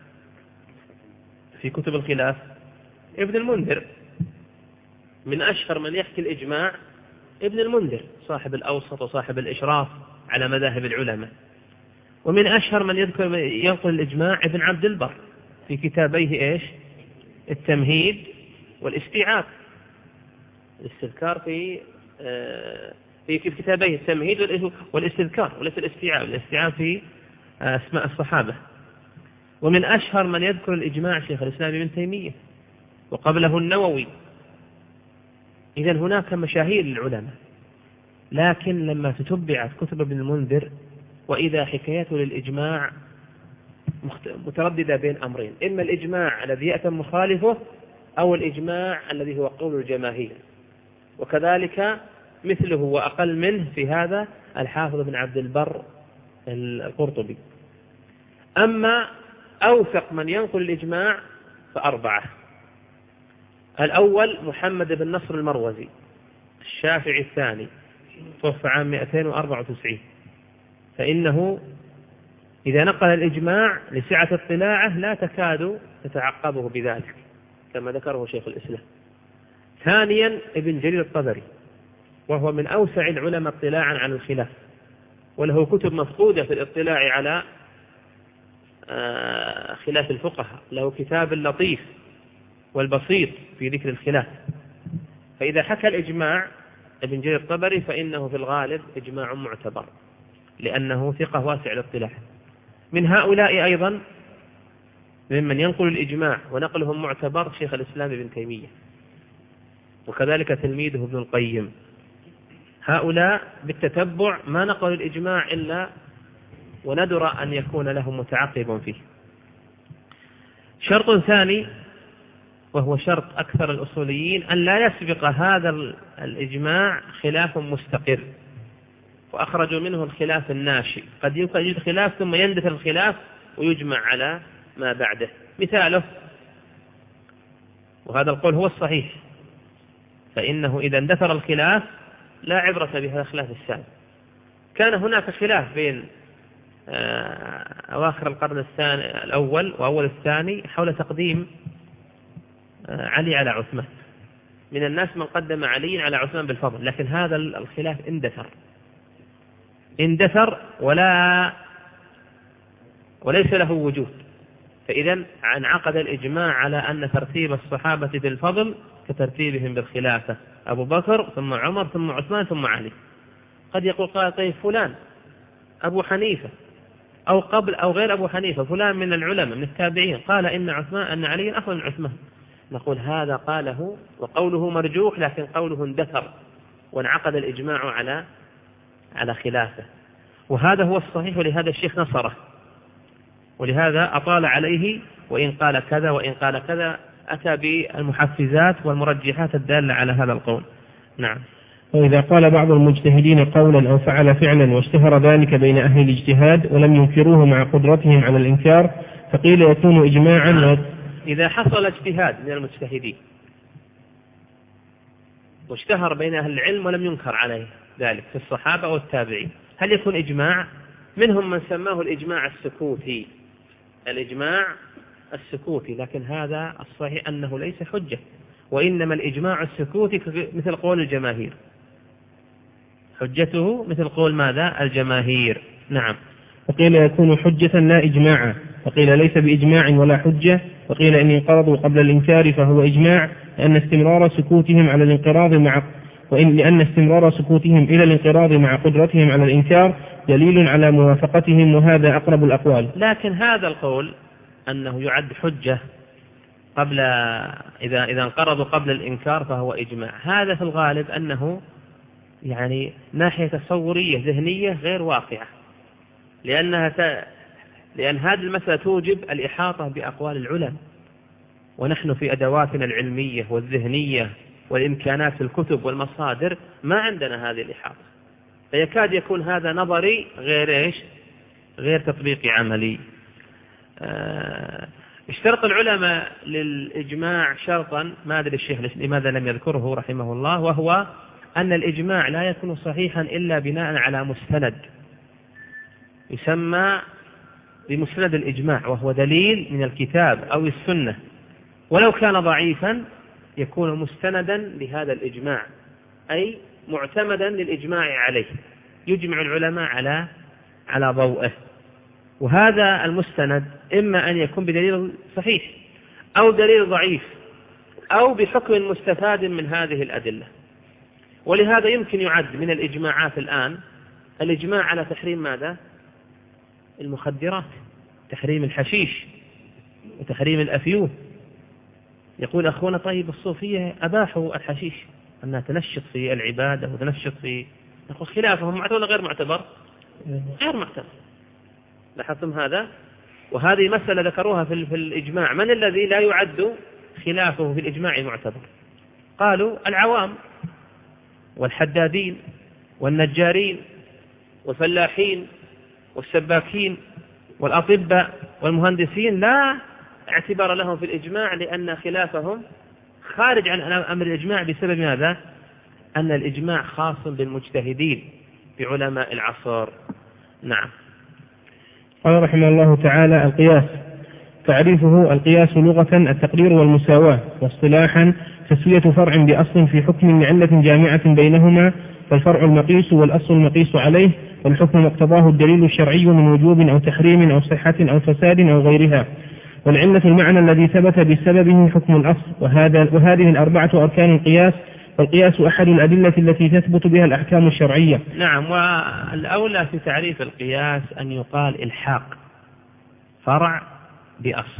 [SPEAKER 1] في كتب الخلاف؟ ابن المنذر. من أشهر من يحكي الإجماع ابن المنذر صاحب الأوسط وصاحب الإشراف على مذاهب العلماء. ومن أشهر من يذكر ينقل الإجماع ابن عبد البر في كتابيه إيش؟ التمهيد والاستيعاب. الاستذكار في في كتابيه التمهيد والاستذكار، وليس الاستيعاب. الاستيعاب في أسماء الصحابة. ومن أشهر من يذكر الإجماع شيخ الإسلام ابن تيمية، وقبله النووي. إذن هناك مشاهير للعلماء، لكن لما تتبعت كتب ابن المنذر وإذا حكايته للإجماع مترددة بين أمرين: إما الإجماع الذي يأتي مخالفه، أو الإجماع الذي هو قول الجماهير. وكذلك مثله وأقل منه في هذا الحافظ بن عبد البر القرطبي. أما أوثق من ينقل الإجماع فأربعة. الأول محمد بن نصر المروزي الشافعي الثاني، توفى عام مئتين وأربعة وتسعين، فإنه إذا نقل الإجماع لسعة اطلاعه لا تكاد تتعقبه بذلك كما ذكره شيخ الإسلام. ثانيا ابن جرير الطبري، وهو من أوسع العلماء اطلاعا على الخلاف، وله كتب مفقودة في الاطلاع على خلاف الفقهاء. له كتاب اللطيف والبسيط في ذكر الخلاف. فإذا حكى الإجماع ابن جرير الطبري فإنه في الغالب إجماع معتبر، لأنه ثقة واسع الاطلاع. من هؤلاء أيضا ممن ينقل الإجماع ونقلهم معتبر شيخ الإسلام ابن تيمية، وكذلك تلميذه ابن القيم. هؤلاء بالتتبع ما نقل الإجماع إلا وندر أن يكون لهم متعقب فيه. شرط ثاني، وهو شرط أكثر الأصوليين، أن لا يسبق هذا الإجماع خلاف مستقر، وأخرجوا منه الخلاف الناشئ. قد يوجد خلاف ثم يندثر الخلاف ويجمع على ما بعده. مثاله، وهذا القول هو الصحيح، فإنه إذا اندثر الخلاف لا عبرة بهذا الخلاف السابق. كان هناك خلاف بين أواخر القرن الثاني الأول وأول الثاني حول تقديم علي على عثمان. من الناس من قدم علي على عثمان بالفضل، لكن هذا الخلاف اندثر اندثر ولا وليس له وجود. فإذا انعقد الإجماع على أن ترتيب الصحابة بالفضل كترتيبهم بالخلافة، أبو بكر ثم عمر ثم عثمان ثم علي. قد يقول قال طيب فلان أبو حنيفة أو قبل أو غير أبو حنيفة، فلان من العلماء من التابعين قال إن عثمان أن علي أفضل من عثمان. نقول هذا قاله وقوله مرجوح، لكن قوله اندثر وانعقد الإجماع على على خلافه، وهذا هو الصحيح. ولهذا الشيخ نصره، ولهذا أطال عليه، وإن قال كذا وإن قال كذا أتى بالمحفزات والمرجحات الدالة على هذا القول. نعم.
[SPEAKER 2] وإذا قال بعض المجتهدين قولا أو فعل فعلا واشتهر ذلك بين أهل الاجتهاد ولم ينكروه مع قدرتهم على الإنكار فقيل يكون إجماعا.
[SPEAKER 1] إذا حصل اجتهاد من المجتهدين واشتهر بين أهل العلم ولم ينكر عليه ذلك في الصحابة والتابعين، هل يكون إجماع؟ منهم من سماه الإجماع السكوتي، الإجماع السكوتي، لكن هذا الصحيح أنه ليس حجة، وإنما الإجماع السكوتي مثل قول الجماهير، حجته مثل قول ماذا؟ الجماهير. نعم.
[SPEAKER 2] وقيل يكون حجة لا إجماعا، وقيل ليس بإجماع ولا حجة، وقيل إن انقرضوا قبل الإنكار فهو إجماع، لأن استمرار سكوتهم على الانقراض مع وإن لأن استمرار سكوتهم إلى الانقراض مع قدرتهم على الإنكار دليل على موافقتهم، وهذا أقرب الأقوال.
[SPEAKER 1] لكن هذا القول أنه يعد حجة قبل إذا إذا انقرضوا قبل الإنكار فهو إجماع، هذا في الغالب أنه يعني ناحية تصورية ذهنية غير واقعة، لأنها ت... لأن هذه المسألة توجب الإحاطة بأقوال العلماء، ونحن في أدواتنا العلمية والذهنية والإمكانات في الكتب والمصادر ما عندنا هذه الإحاطة، فيكاد يكون هذا نظري غير إيش؟ غير تطبيقي عملي. آه... اشترط العلماء للإجماع شرطا ما أدري الشيخ لماذا لم يذكره رحمه الله، وهو أن الإجماع لا يكون صحيحا إلا بناء على مستند يسمى بمستند الإجماع، وهو دليل من الكتاب أو السنة، ولو كان ضعيفا يكون مستندا لهذا الإجماع، أي معتمدا للإجماع عليه، يجمع العلماء على على ضوءه. وهذا المستند إما أن يكون بدليل صحيح أو دليل ضعيف أو بحكم مستفاد من هذه الأدلة. ولهذا يمكن يعد من الإجماعات الآن الإجماع على تحريم ماذا؟ المخدرات، تحريم الحشيش وتحريم الأفيون. يقول أخونا طيب الصوفية أباحوا الحشيش أنها تنشط في العبادة وتنشط في، نقول خلافهم معتبر ولا غير معتبر؟ غير معتبر. لاحظتم هذا؟ وهذه مسألة ذكروها في, في الإجماع، من الذي لا يعد خلافه في الإجماع معتبر؟ قالوا العوام والحدادين والنجارين والفلاحين والسباكين والأطباء والمهندسين لا اعتبار لهم في الإجماع، لأن خلافهم خارج عن أمر الإجماع بسبب ماذا؟ أن الإجماع خاص بالمجتهدين بعلماء العصر. نعم.
[SPEAKER 2] قال رحمه الله تعالى: القياس. تعريفه: القياس لغة التقرير والمساواة، واصطلاحا تسوية فرع بأصل في حكم لعلة جامعة بينهما، فالفرع المقيس والأصل المقيس عليه، والحكم مقتضاه الدليل الشرعي من وجوب أو تحريم أو صحة أو فساد أو غيرها، والعلة المعنى الذي ثبت بسببه حكم الأصل. وهذا وهذه الأربعة أركان القياس، والقياس أحد الأدلة التي تثبت بها الأحكام الشرعية.
[SPEAKER 1] نعم. والأولى في تعريف القياس أن يقال إلحاق فرع بأصل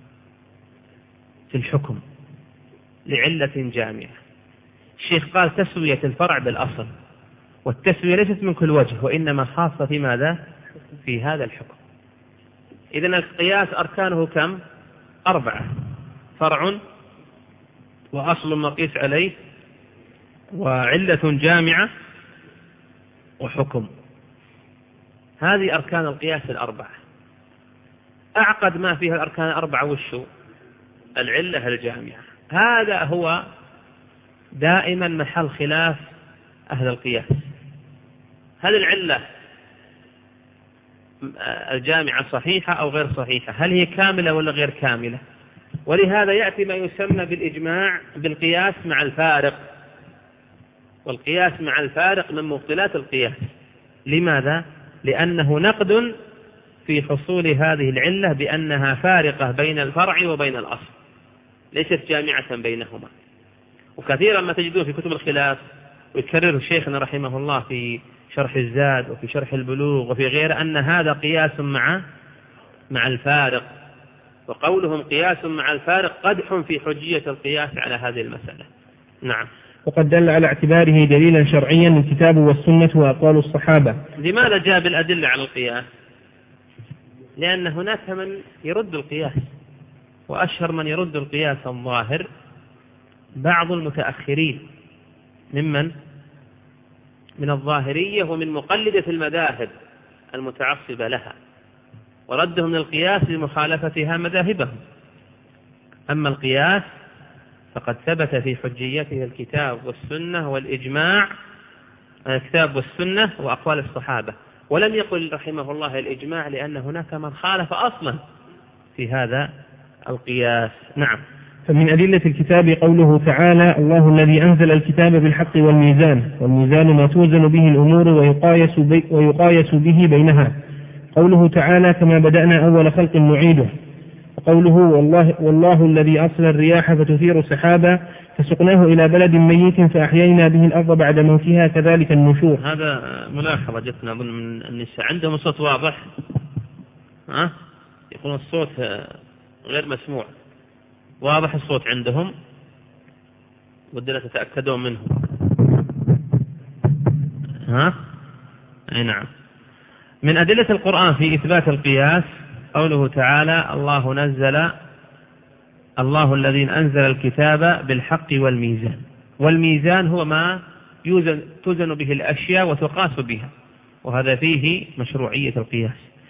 [SPEAKER 1] في الحكم لعلة جامعة. الشيخ قال تسوية الفرع بالأصل، والتسوية ليست من كل وجه، وإنما خاصة في ماذا؟ في هذا الحكم. إذن القياس أركانه كم؟ أربعة: فرع، وأصل مقيس عليه، وعلة جامعة، وحكم. هذه أركان القياس الأربعة. أعقد ما فيها الأركان الأربعة وشو؟ العلة الجامعة. هذا هو دائما محل خلاف أهل القياس، هل العلة الجامعة صحيحة أو غير صحيحة؟ هل هي كاملة ولا غير كاملة؟ ولهذا يأتي ما يسمى بالإجماع بالقياس مع الفارق، والقياس مع الفارق من مبطلات القياس. لماذا؟ لأنه نقد في حصول هذه العلة بأنها فارقة بين الفرع وبين الأصل، ليست جامعة بينهما. وكثيرا ما تجدون في كتب الخلاف، ويكرره شيخنا رحمه الله في شرح الزاد وفي شرح البلوغ وفي غيره، أن هذا قياس مع مع الفارق، وقولهم قياس مع الفارق قدح في حجية القياس على هذه المسألة. نعم.
[SPEAKER 2] وقد دل على اعتباره دليلا شرعيا الكتاب والسنة وأقوال الصحابة.
[SPEAKER 1] لماذا جاب الأدلة على القياس؟ لأن هناك من يرد القياس، وأشهر من يرد القياس الظاهر بعض المتأخرين ممن من الظاهرية ومن مقلدة المذاهب المتعصبة لها، وردهم للقياس لمخالفتها مذاهبهم. أما القياس فقد ثبت في حجيته الكتاب والسنة والإجماع، الكتاب والسنة وأقوال الصحابة، ولم يقل رحمه الله الإجماع لأن هناك من خالف أصلا في هذا القياس. نعم.
[SPEAKER 2] فمن أدلة الكتاب قوله تعالى: الله الذي أنزل الكتاب بالحق والميزان، والميزان ما توزن به الأمور ويقايس, بي ويقايس به بينها. قوله تعالى: كما بدأنا أول خلق نعيده. وقوله: والله, والله الذي أرسل الرياح فتثير سحابا فسقناه إلى بلد ميت فأحيينا به الأرض بعد موتها كذلك النشور.
[SPEAKER 1] هذا ملاحظة جتنا أظن من النساء، عندهم صوت واضح، ها؟ يكون الصوت غير مسموع، واضح الصوت عندهم، ودنا تتأكدون منه. ها؟ أي نعم. من أدلة القرآن في إثبات القياس قوله تعالى: الله نزل الله الذي أنزل الكتاب بالحق والميزان. والميزان هو ما يوزن توزن به الأشياء وتقاس بها، وهذا فيه مشروعية القياس.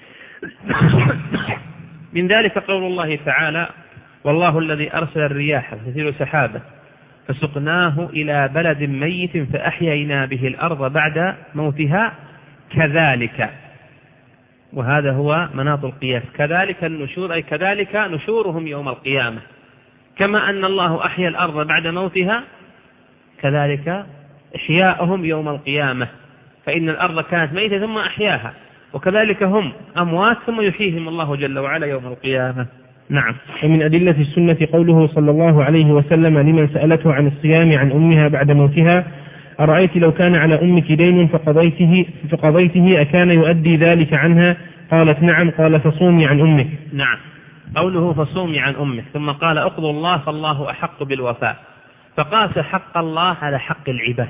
[SPEAKER 1] من ذلك قول الله تعالى: والله الذي أرسل الرياح فتثير سحابا فسقناه إلى بلد ميت فأحيينا به الأرض بعد موتها كذلك. وهذا هو مناط القياس، كذلك النشور، أي كذلك نشورهم يوم القيامة، كما أن الله أحيا الأرض بعد موتها كذلك إحياءهم يوم القيامة، فإن الأرض كانت ميتة ثم أحياها، وكذلك هم أموات ثم يحييهم الله جل وعلا يوم القيامة. نعم.
[SPEAKER 2] ومن أدلة السنة قوله صلى الله عليه وسلم لمن سألته عن الصيام عن أمها بعد موتها: أرأيت لو كان على أمك دين فقضيته, فقضيته أكان يؤدي ذلك عنها؟ قالت: نعم. قال: فصومي عن أمك.
[SPEAKER 1] نعم. قوله فصومي عن أمك، ثم قال: اقضوا الله فالله أحق بالوفاء، فقاس حق الله على حق العباد.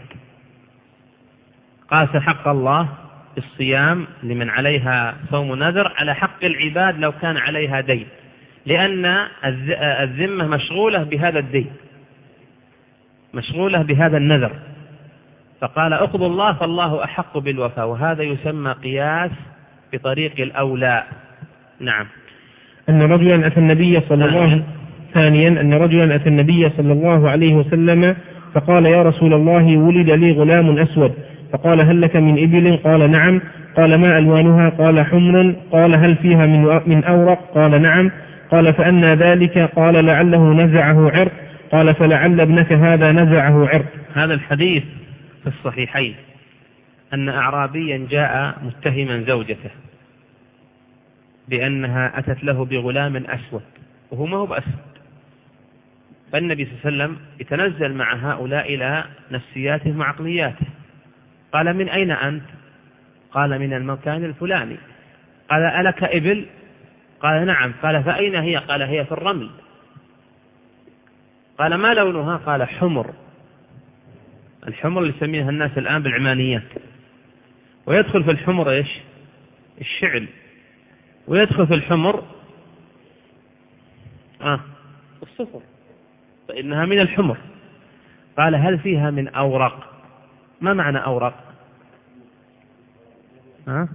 [SPEAKER 1] قاس حق الله الصيام لمن عليها صوم نذر على حق العباد لو كان عليها دين، لأن الذمة مشغولة بهذا الدين، مشغولة بهذا النذر، فقال: اقضوا الله فالله أحق بالوفاء، وهذا يسمى قياس بطريق الأولى. نعم.
[SPEAKER 2] أن رجلا أتى النبي صلى الله ثانيا أن رجلا أتى النبي صلى الله عليه وسلم فقال: يا رسول الله، ولد لي غلام أسود. فقال: هل لك من إبل؟ قال: نعم. قال: ما ألوانها؟ قال: حمر. قال: هل فيها من أورق؟ قال: نعم. قال: فأنى ذلك؟ قال: لعله نزعه عرق. قال: فلعل ابنك هذا نزعه عرق.
[SPEAKER 1] هذا الحديث في الصحيحين أن أعرابيا جاء متهما زوجته بأنها أتت له بغلام أسود وهو ما هو بأسود، فالنبي صلى الله عليه وسلم يتنزل مع هؤلاء إلى نفسياتهم وعقلياتهم. قال: من أين أنت؟ قال: من المكان الفلاني. قال: ألك إبل؟ قال: نعم. قال: فأين هي؟ قال: هي في الرمل. قال: ما لونها؟ قال: حمر. الحمر اللي يسميها الناس الآن بالعمانيات، ويدخل في الحمر إيش؟ الشعل، ويدخل في الحمر آه الصفر، فإنها من الحمر. قال: هل فيها من أورق؟ ما معنى أورق؟ آه؟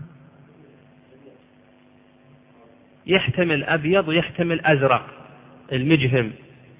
[SPEAKER 1] يحتمل أبيض ويحتمل أزرق، المجهم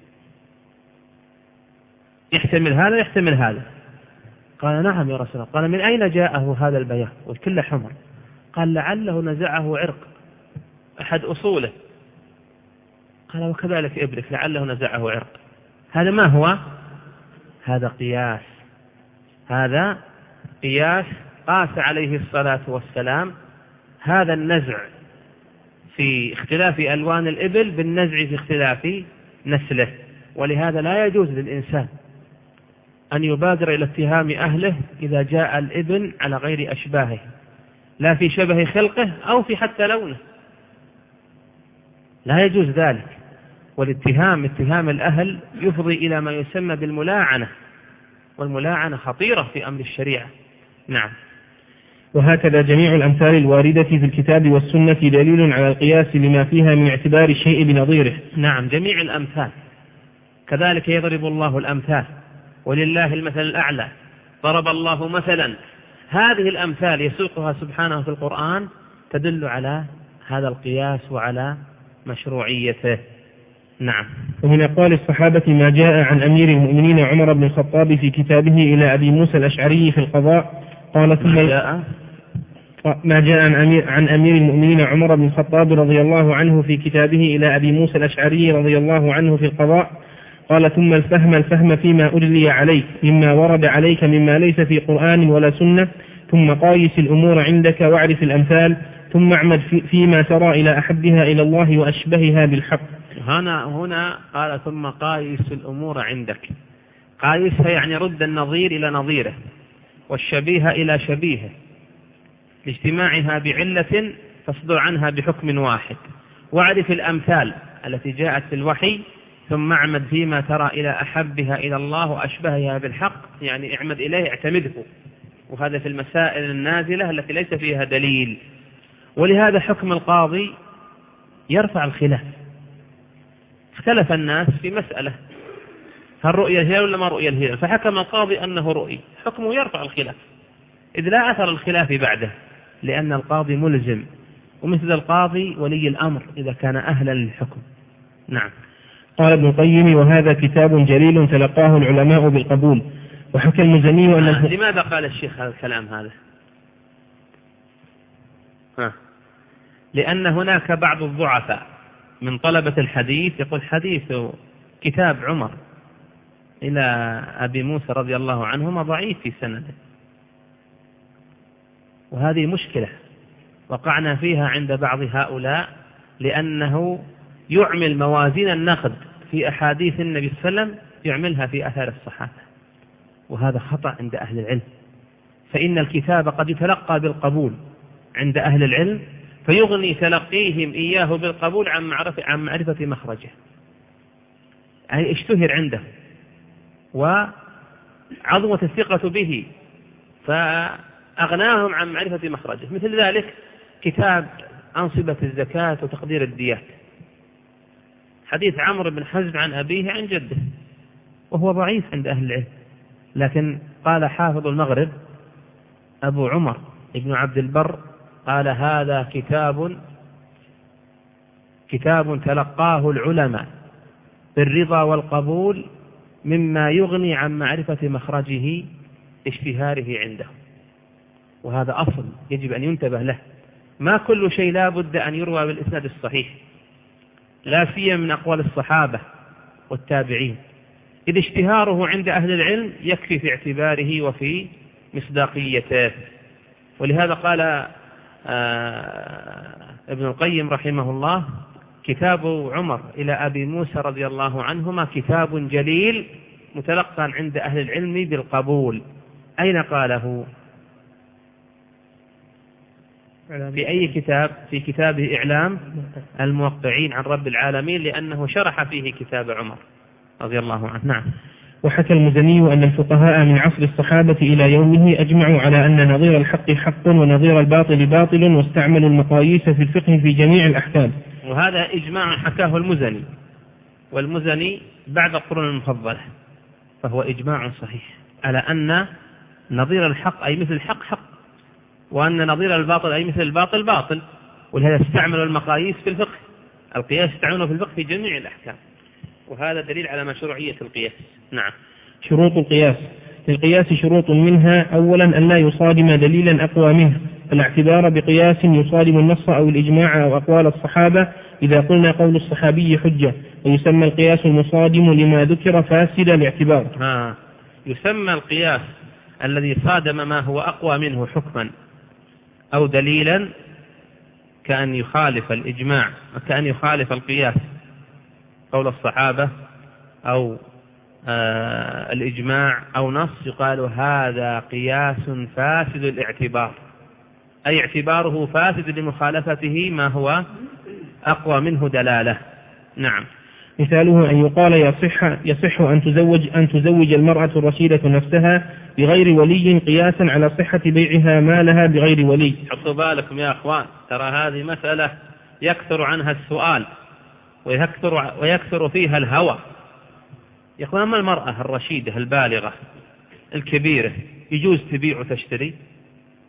[SPEAKER 1] يحتمل هذا يحتمل هذا. قال: نعم يا رسول الله. قال: من أين جاءه هذا البياض وكله حمر؟ قال: لعله نزعه عرق، أحد أصوله. قال: وكذلك إبلك لعله نزعه عرق. هذا ما هو؟ هذا قياس، هذا قياس قاس عليه الصلاة والسلام هذا النزع في اختلاف ألوان الإبل بالنزع في اختلاف نسله. ولهذا لا يجوز للإنسان أن يبادر إلى اتهام أهله إذا جاء الابن على غير أشباهه، لا في شبه خلقه أو في حتى لونه، لا يجوز ذلك. والاتهام اتهام الأهل يفضي إلى ما يسمى بالملاعنة، والملاعنة خطيرة في أمر الشريعة. نعم.
[SPEAKER 2] وهكذا جميع الأمثال الواردة في الكتاب والسنة دليل على القياس لما فيها من اعتبار الشيء بنظيره.
[SPEAKER 1] نعم، جميع الأمثال كذلك يضرب الله الأمثال ولله المثل الأعلى. ضرب الله مثلا هذه الأمثال يسوقها سبحانه في القرآن تدل على هذا القياس وعلى مشروعيته. نعم.
[SPEAKER 2] ومن أقوال الصحابة ما جاء عن أمير المؤمنين عمر بن الخطاب في كتابه إلى أبي موسى الأشعري في القضاء قال ثم
[SPEAKER 1] ما جاء
[SPEAKER 2] ما جاء عن أمير, عن أمير المؤمنين عمر بن الخطاب رضي الله عنه في كتابه إلى أبي موسى الأشعري رضي الله عنه في القضاء قال ثم الفهم الفهم فيما أدلي عليك مما ورد عليك مما ليس في قرآن ولا سنة ثم قايس الأمور عندك واعرف الأمثال ثم اعمد في فيما ترى إلى أحبها إلى الله وأشبهها بالحق.
[SPEAKER 1] هنا هنا قال ثم قايس الأمور عندك. قايسها يعني رد النظير إلى نظيره والشبيه إلى شبيهه لاجتماعها بعلة تصدر عنها بحكم واحد. واعرف الأمثال التي جاءت في الوحي ثم اعمد فيما ترى إلى أحبها إلى الله وأشبهها بالحق، يعني اعمد إليه اعتمده، وهذا في المسائل النازلة التي ليس فيها دليل. ولهذا حكم القاضي يرفع الخلاف. اختلف الناس في مسألة هل رؤية الهلال ولا ما رؤية الهلال، فحكم القاضي أنه رؤي، حكمه يرفع الخلاف إذ لا أثر الخلاف بعده، لأن القاضي ملزم، ومثل القاضي ولي الأمر إذا كان أهلا للحكم. نعم.
[SPEAKER 2] قال ابن القيم وهذا كتاب جليل تلقاه العلماء بالقبول. وحكى المزني أن
[SPEAKER 1] آه. لماذا قال الشيخ هذا الكلام هذا؟ ها. لأن هناك بعض الضعفاء من طلبة الحديث يقول حديث كتاب عمر إلى أبي موسى رضي الله عنهما ضعيف في سنده، وهذه مشكلة وقعنا فيها عند بعض هؤلاء، لأنه يعمل موازين النقد في أحاديث النبي صلى الله عليه وسلم يعملها في أثار الصحابة، وهذا خطأ عند أهل العلم. فإن الكتاب قد يتلقى بالقبول عند أهل العلم فيغني تلقيهم إياه بالقبول عن معرفة, عن معرفة مخرجه، أي اشتهر عنده وعظمت الثقة به فأغناهم عن معرفة مخرجه. مثل ذلك كتاب أنصبة الزكاة وتقدير الديات، حديث عمرو بن حزم عن أبيه عن جده، وهو ضعيف عند أهل العلم، لكن قال حافظ المغرب أبو عمر ابن عبد البر قال هذا كتاب كتاب تلقاه العلماء بالرضا والقبول مما يغني عن معرفة مخرجه اشتهاره عنده. وهذا أصل يجب أن ينتبه له، ما كل شيء لا بد أن يروى بالإسناد الصحيح، لا سيما من أقوال الصحابة والتابعين، إذ اشتهاره عند أهل العلم يكفي في اعتباره وفي مصداقيته. ولهذا قال آه ابن القيم رحمه الله كتاب عمر إلى أبي موسى رضي الله عنهما كتاب جليل متلقى عند أهل العلم بالقبول. أين قاله؟ في أي كتاب؟ في كتابه إعلام الموقعين عن رب العالمين، لأنه شرح فيه كتاب عمر رضي الله عنه. نعم.
[SPEAKER 2] وحكى المزني أن الفقهاء من عصر الصحابة إلى يومه أجمعوا على أن نظير الحق حق ونظير الباطل باطل، واستعملوا المقاييس في الفقه في جميع الأحكام.
[SPEAKER 1] وهذا إجماع حكاه المزني، والمزني بعد القرون المفضلة، فهو إجماع صحيح على أن نظير الحق أي مثل الحق حق، وأن نظير الباطل أي مثل الباطل باطل. ولهذا استعملوا المقاييس في الفقه، القياس استعملوا في الفقه في جميع الأحكام، وهذا دليل على مشروعية القياس. نعم.
[SPEAKER 2] شروط القياس. للقياس شروط منها أولا أن لا يصادم دليلا أقوى منه، فالاعتبار بقياس يصادم النص أو الإجماع أو أقوال الصحابة إذا قلنا قول الصحابي حجة، ويسمى القياس المصادم لما ذكر فاسد الاعتبار.
[SPEAKER 1] ها. يسمى القياس الذي صادم ما هو أقوى منه حكما أو دليلا كأن يخالف الإجماع، كأن يخالف القياس قول الصحابة أو آه الإجماع أو نص، يقال هذا قياس فاسد الاعتبار، أي اعتباره فاسد لمخالفته ما هو أقوى منه دلالة. نعم.
[SPEAKER 2] مثاله أن يقال يصح, يصح أن تزوج, أن تزوج المرأة الرشيدة نفسها بغير ولي قياسا على صحة بيعها مالها بغير ولي.
[SPEAKER 1] حطوا بالكم يا أخوان، ترى هذه مسألة يكثر عنها السؤال ويكثر, ويكثر فيها الهوى. يقول أما المرأة الرشيدة البالغة الكبيرة يجوز تبيع وتشتري؟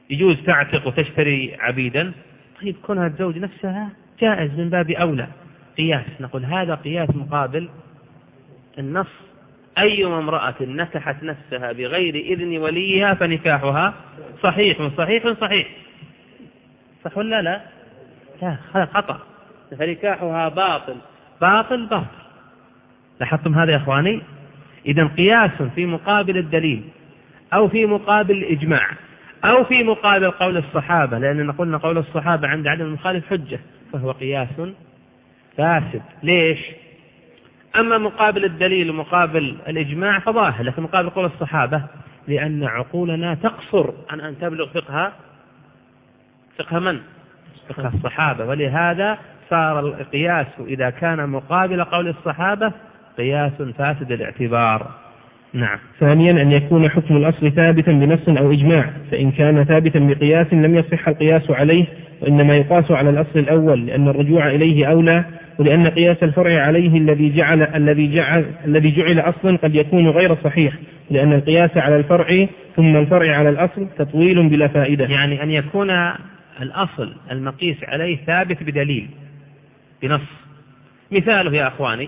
[SPEAKER 1] يجوز تعتق وتشتري عبيدا، طيب كونها الزوج نفسها جائز من باب أولى قياس. نقول هذا قياس مقابل النص: أيما امرأة نكحت نفسها بغير إذن وليها فنكاحها صحيح صحيح صحيح. صح ولا لا؟ لا، هذا خطأ، فنكاحها باطل باطل باطل. لاحظتم هذا يا أخواني؟ إذن قياس في مقابل الدليل أو في مقابل الإجماع أو في مقابل قول الصحابة، لأننا قلنا قول الصحابة عند عدم المخالف حجة، فهو قياس فاسد. ليش؟ أما مقابل الدليل ومقابل الإجماع فظاهر، لكن مقابل قول الصحابة لأن عقولنا تقصر عن أن تبلغ فقه فقه من؟ فقه الصحابة، ولهذا صار القياس إذا كان مقابل قول الصحابة قياس فاسد الاعتبار. نعم.
[SPEAKER 2] ثانيا أن يكون حكم الأصل ثابتا بنص أو إجماع، فإن كان ثابتا بقياس لم يصح القياس عليه، وإنما يقاس على الأصل الأول لأن الرجوع إليه أولى، ولأن قياس الفرع عليه الذي جعل الذي جعل الذي جعل أصلا قد يكون غير صحيح، لأن القياس على الفرع ثم الفرع على الأصل تطويل بلا فائدة.
[SPEAKER 1] يعني أن يكون الأصل المقيس عليه ثابت بدليل بنص. مثاله يا أخواني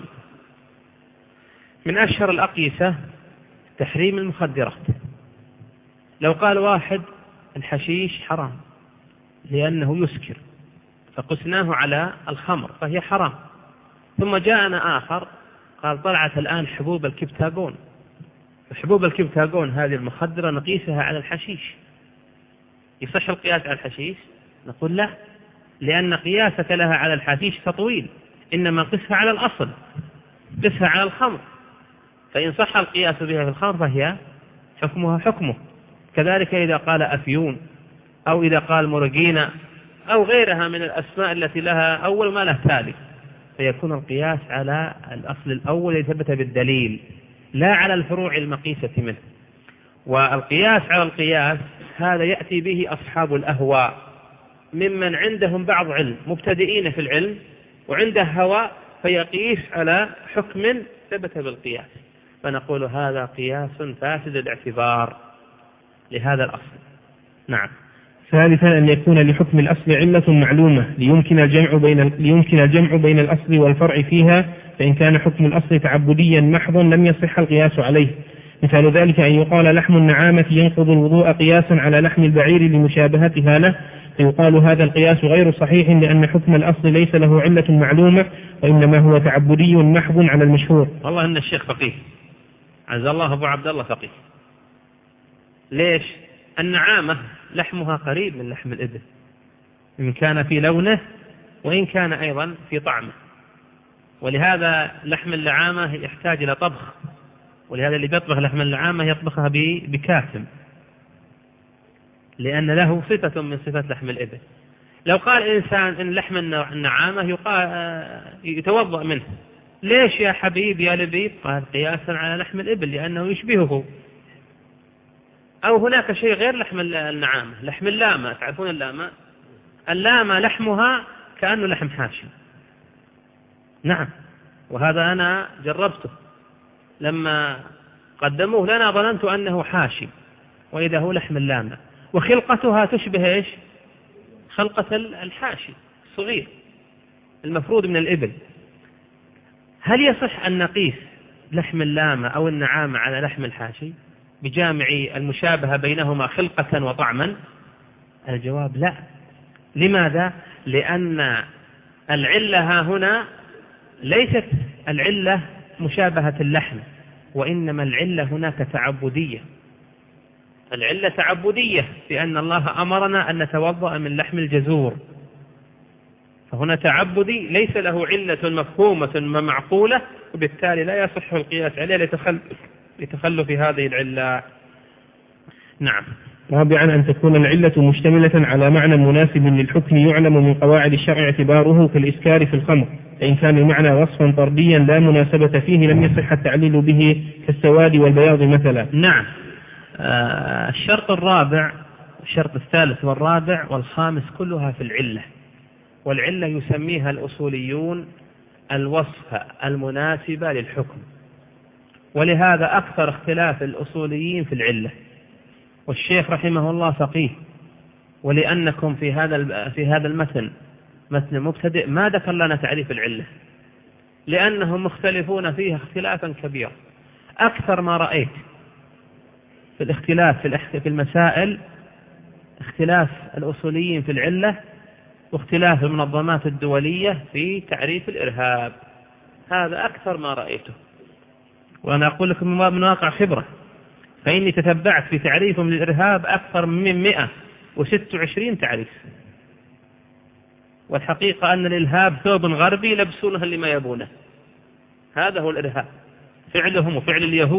[SPEAKER 1] من أشهر الأقيسة تحريم المخدرات. لو قال واحد الحشيش حرام لأنه يسكر فقسناه على الخمر فهي حرام، ثم جاءنا آخر قال طلعت الآن حبوب الكبتاغون، حبوب الكبتاغون هذه المخدرة نقيسها على الحشيش، يصح القياس على الحشيش؟ نقول لا، لأن قياسك لها على الحشيش تطويل، إنما قسها على الأصل، قسها على الخمر، فإن صح القياس بها في الخمر فهي حكمها حكمه. كذلك إذا قال أفيون أو إذا قال مرقينة أو غيرها من الأسماء التي لها أول ما له ثالث، فيكون القياس على الأصل الأول يثبت بالدليل لا على الفروع المقيسة منه. والقياس على القياس هذا يأتي به أصحاب الأهواء ممن عندهم بعض علم، مبتدئين في العلم وعنده هوى، فيقيس على حكم ثبت بالقياس، فنقول هذا قياس فاسد الاعتبار لهذا الأصل. نعم.
[SPEAKER 2] ثالثا أن يكون لحكم الأصل علة معلومة ليمكن الجمع بين ليمكن الجمع بين الأصل والفرع فيها، فإن كان حكم الأصل تعبديا محضا لم يصح القياس عليه. مثال ذلك أن يقال لحم النعامة ينقض الوضوء قياسا على لحم البعير لمشابهتها له، فيقال هذا القياس غير صحيح لأن حكم الأصل ليس له علة معلومة، وإنما هو تعبدي محض على المشهور.
[SPEAKER 1] والله إن الشيخ فقيه عز الله أبو عبد الله فقيه. ليش؟ النعامة لحمها قريب من لحم الإبل إن كان في لونه وإن كان أيضا في طعمه، ولهذا لحم اللعامة يحتاج إلى طبخ، ولهذا اللي بيطبخ لحم اللعامة يطبخها بكاتم لأن له صفة من صفات لحم الإبل. لو قال إنسان إن لحم النعامة يتوضأ منه، ليش يا حبيب يا لبيب؟ قال قياسا على لحم الإبل لأنه يشبهه. أو هناك شيء غير لحم النعامة، لحم اللامة، تعرفون اللامة؟ اللامة لحمها كأنه لحم حاشي. نعم، وهذا أنا جربته لما قدموه لنا ظننت أنه حاشي وإذا هو لحم اللامة، وخلقتها تشبه إيش؟ خلقة الحاشي الصغير المفروض من الإبل. هل يصح أن نقيس لحم اللامة أو النعامة على لحم الحاشي بجامع المشابهة بينهما خلقة وطعما؟ الجواب لا. لماذا؟ لأن العلة هنا ليست العلة مشابهة اللحم، وإنما العلة هناك تعبدية. العلة تعبدية لأن الله أمرنا أن نتوضأ من لحم الجزور، فهنا تعبدي ليس له علة مفهومة ومعقولة، وبالتالي لا يصح القياس عليه لتخل... لتخلف هذه العلة. نعم.
[SPEAKER 2] رابعا أن تكون العلة مشتملة على معنى مناسب للحكم يعلم من قواعد الشرع اعتباره كالإسكار في الخمر، فإن كان المعنى وصفا طرديا لا مناسبة فيه لم يصح التعليل به كالسواد والبياض مثلا.
[SPEAKER 1] نعم. آه الشرط الرابع، الشرط الثالث والرابع والخامس كلها في العلة، والعلة يسميها الأصوليون الوصف المناسبة للحكم، ولهذا أكثر اختلاف الأصوليين في العلة. والشيخ رحمه الله فقيه ولأنكم في هذا في هذا المتن متن مبتدئ ما ذكر لنا تعريف العلة، لأنهم مختلفون فيها اختلافا كبيرا. أكثر ما رأيت في الاختلاف في المسائل اختلاف الأصوليين في العلة واختلاف المنظمات الدولية في تعريف الإرهاب، هذا أكثر ما رأيته، وأنا أقول لكم من واقع خبرة، فإني تتبعت في تعريفهم للإرهاب أكثر من مئة وستة وعشرين تعريف، والحقيقة أن الإرهاب ثوب غربي يلبسونها لما يبونه، هذا هو الإرهاب، فعلهم وفعل اليهود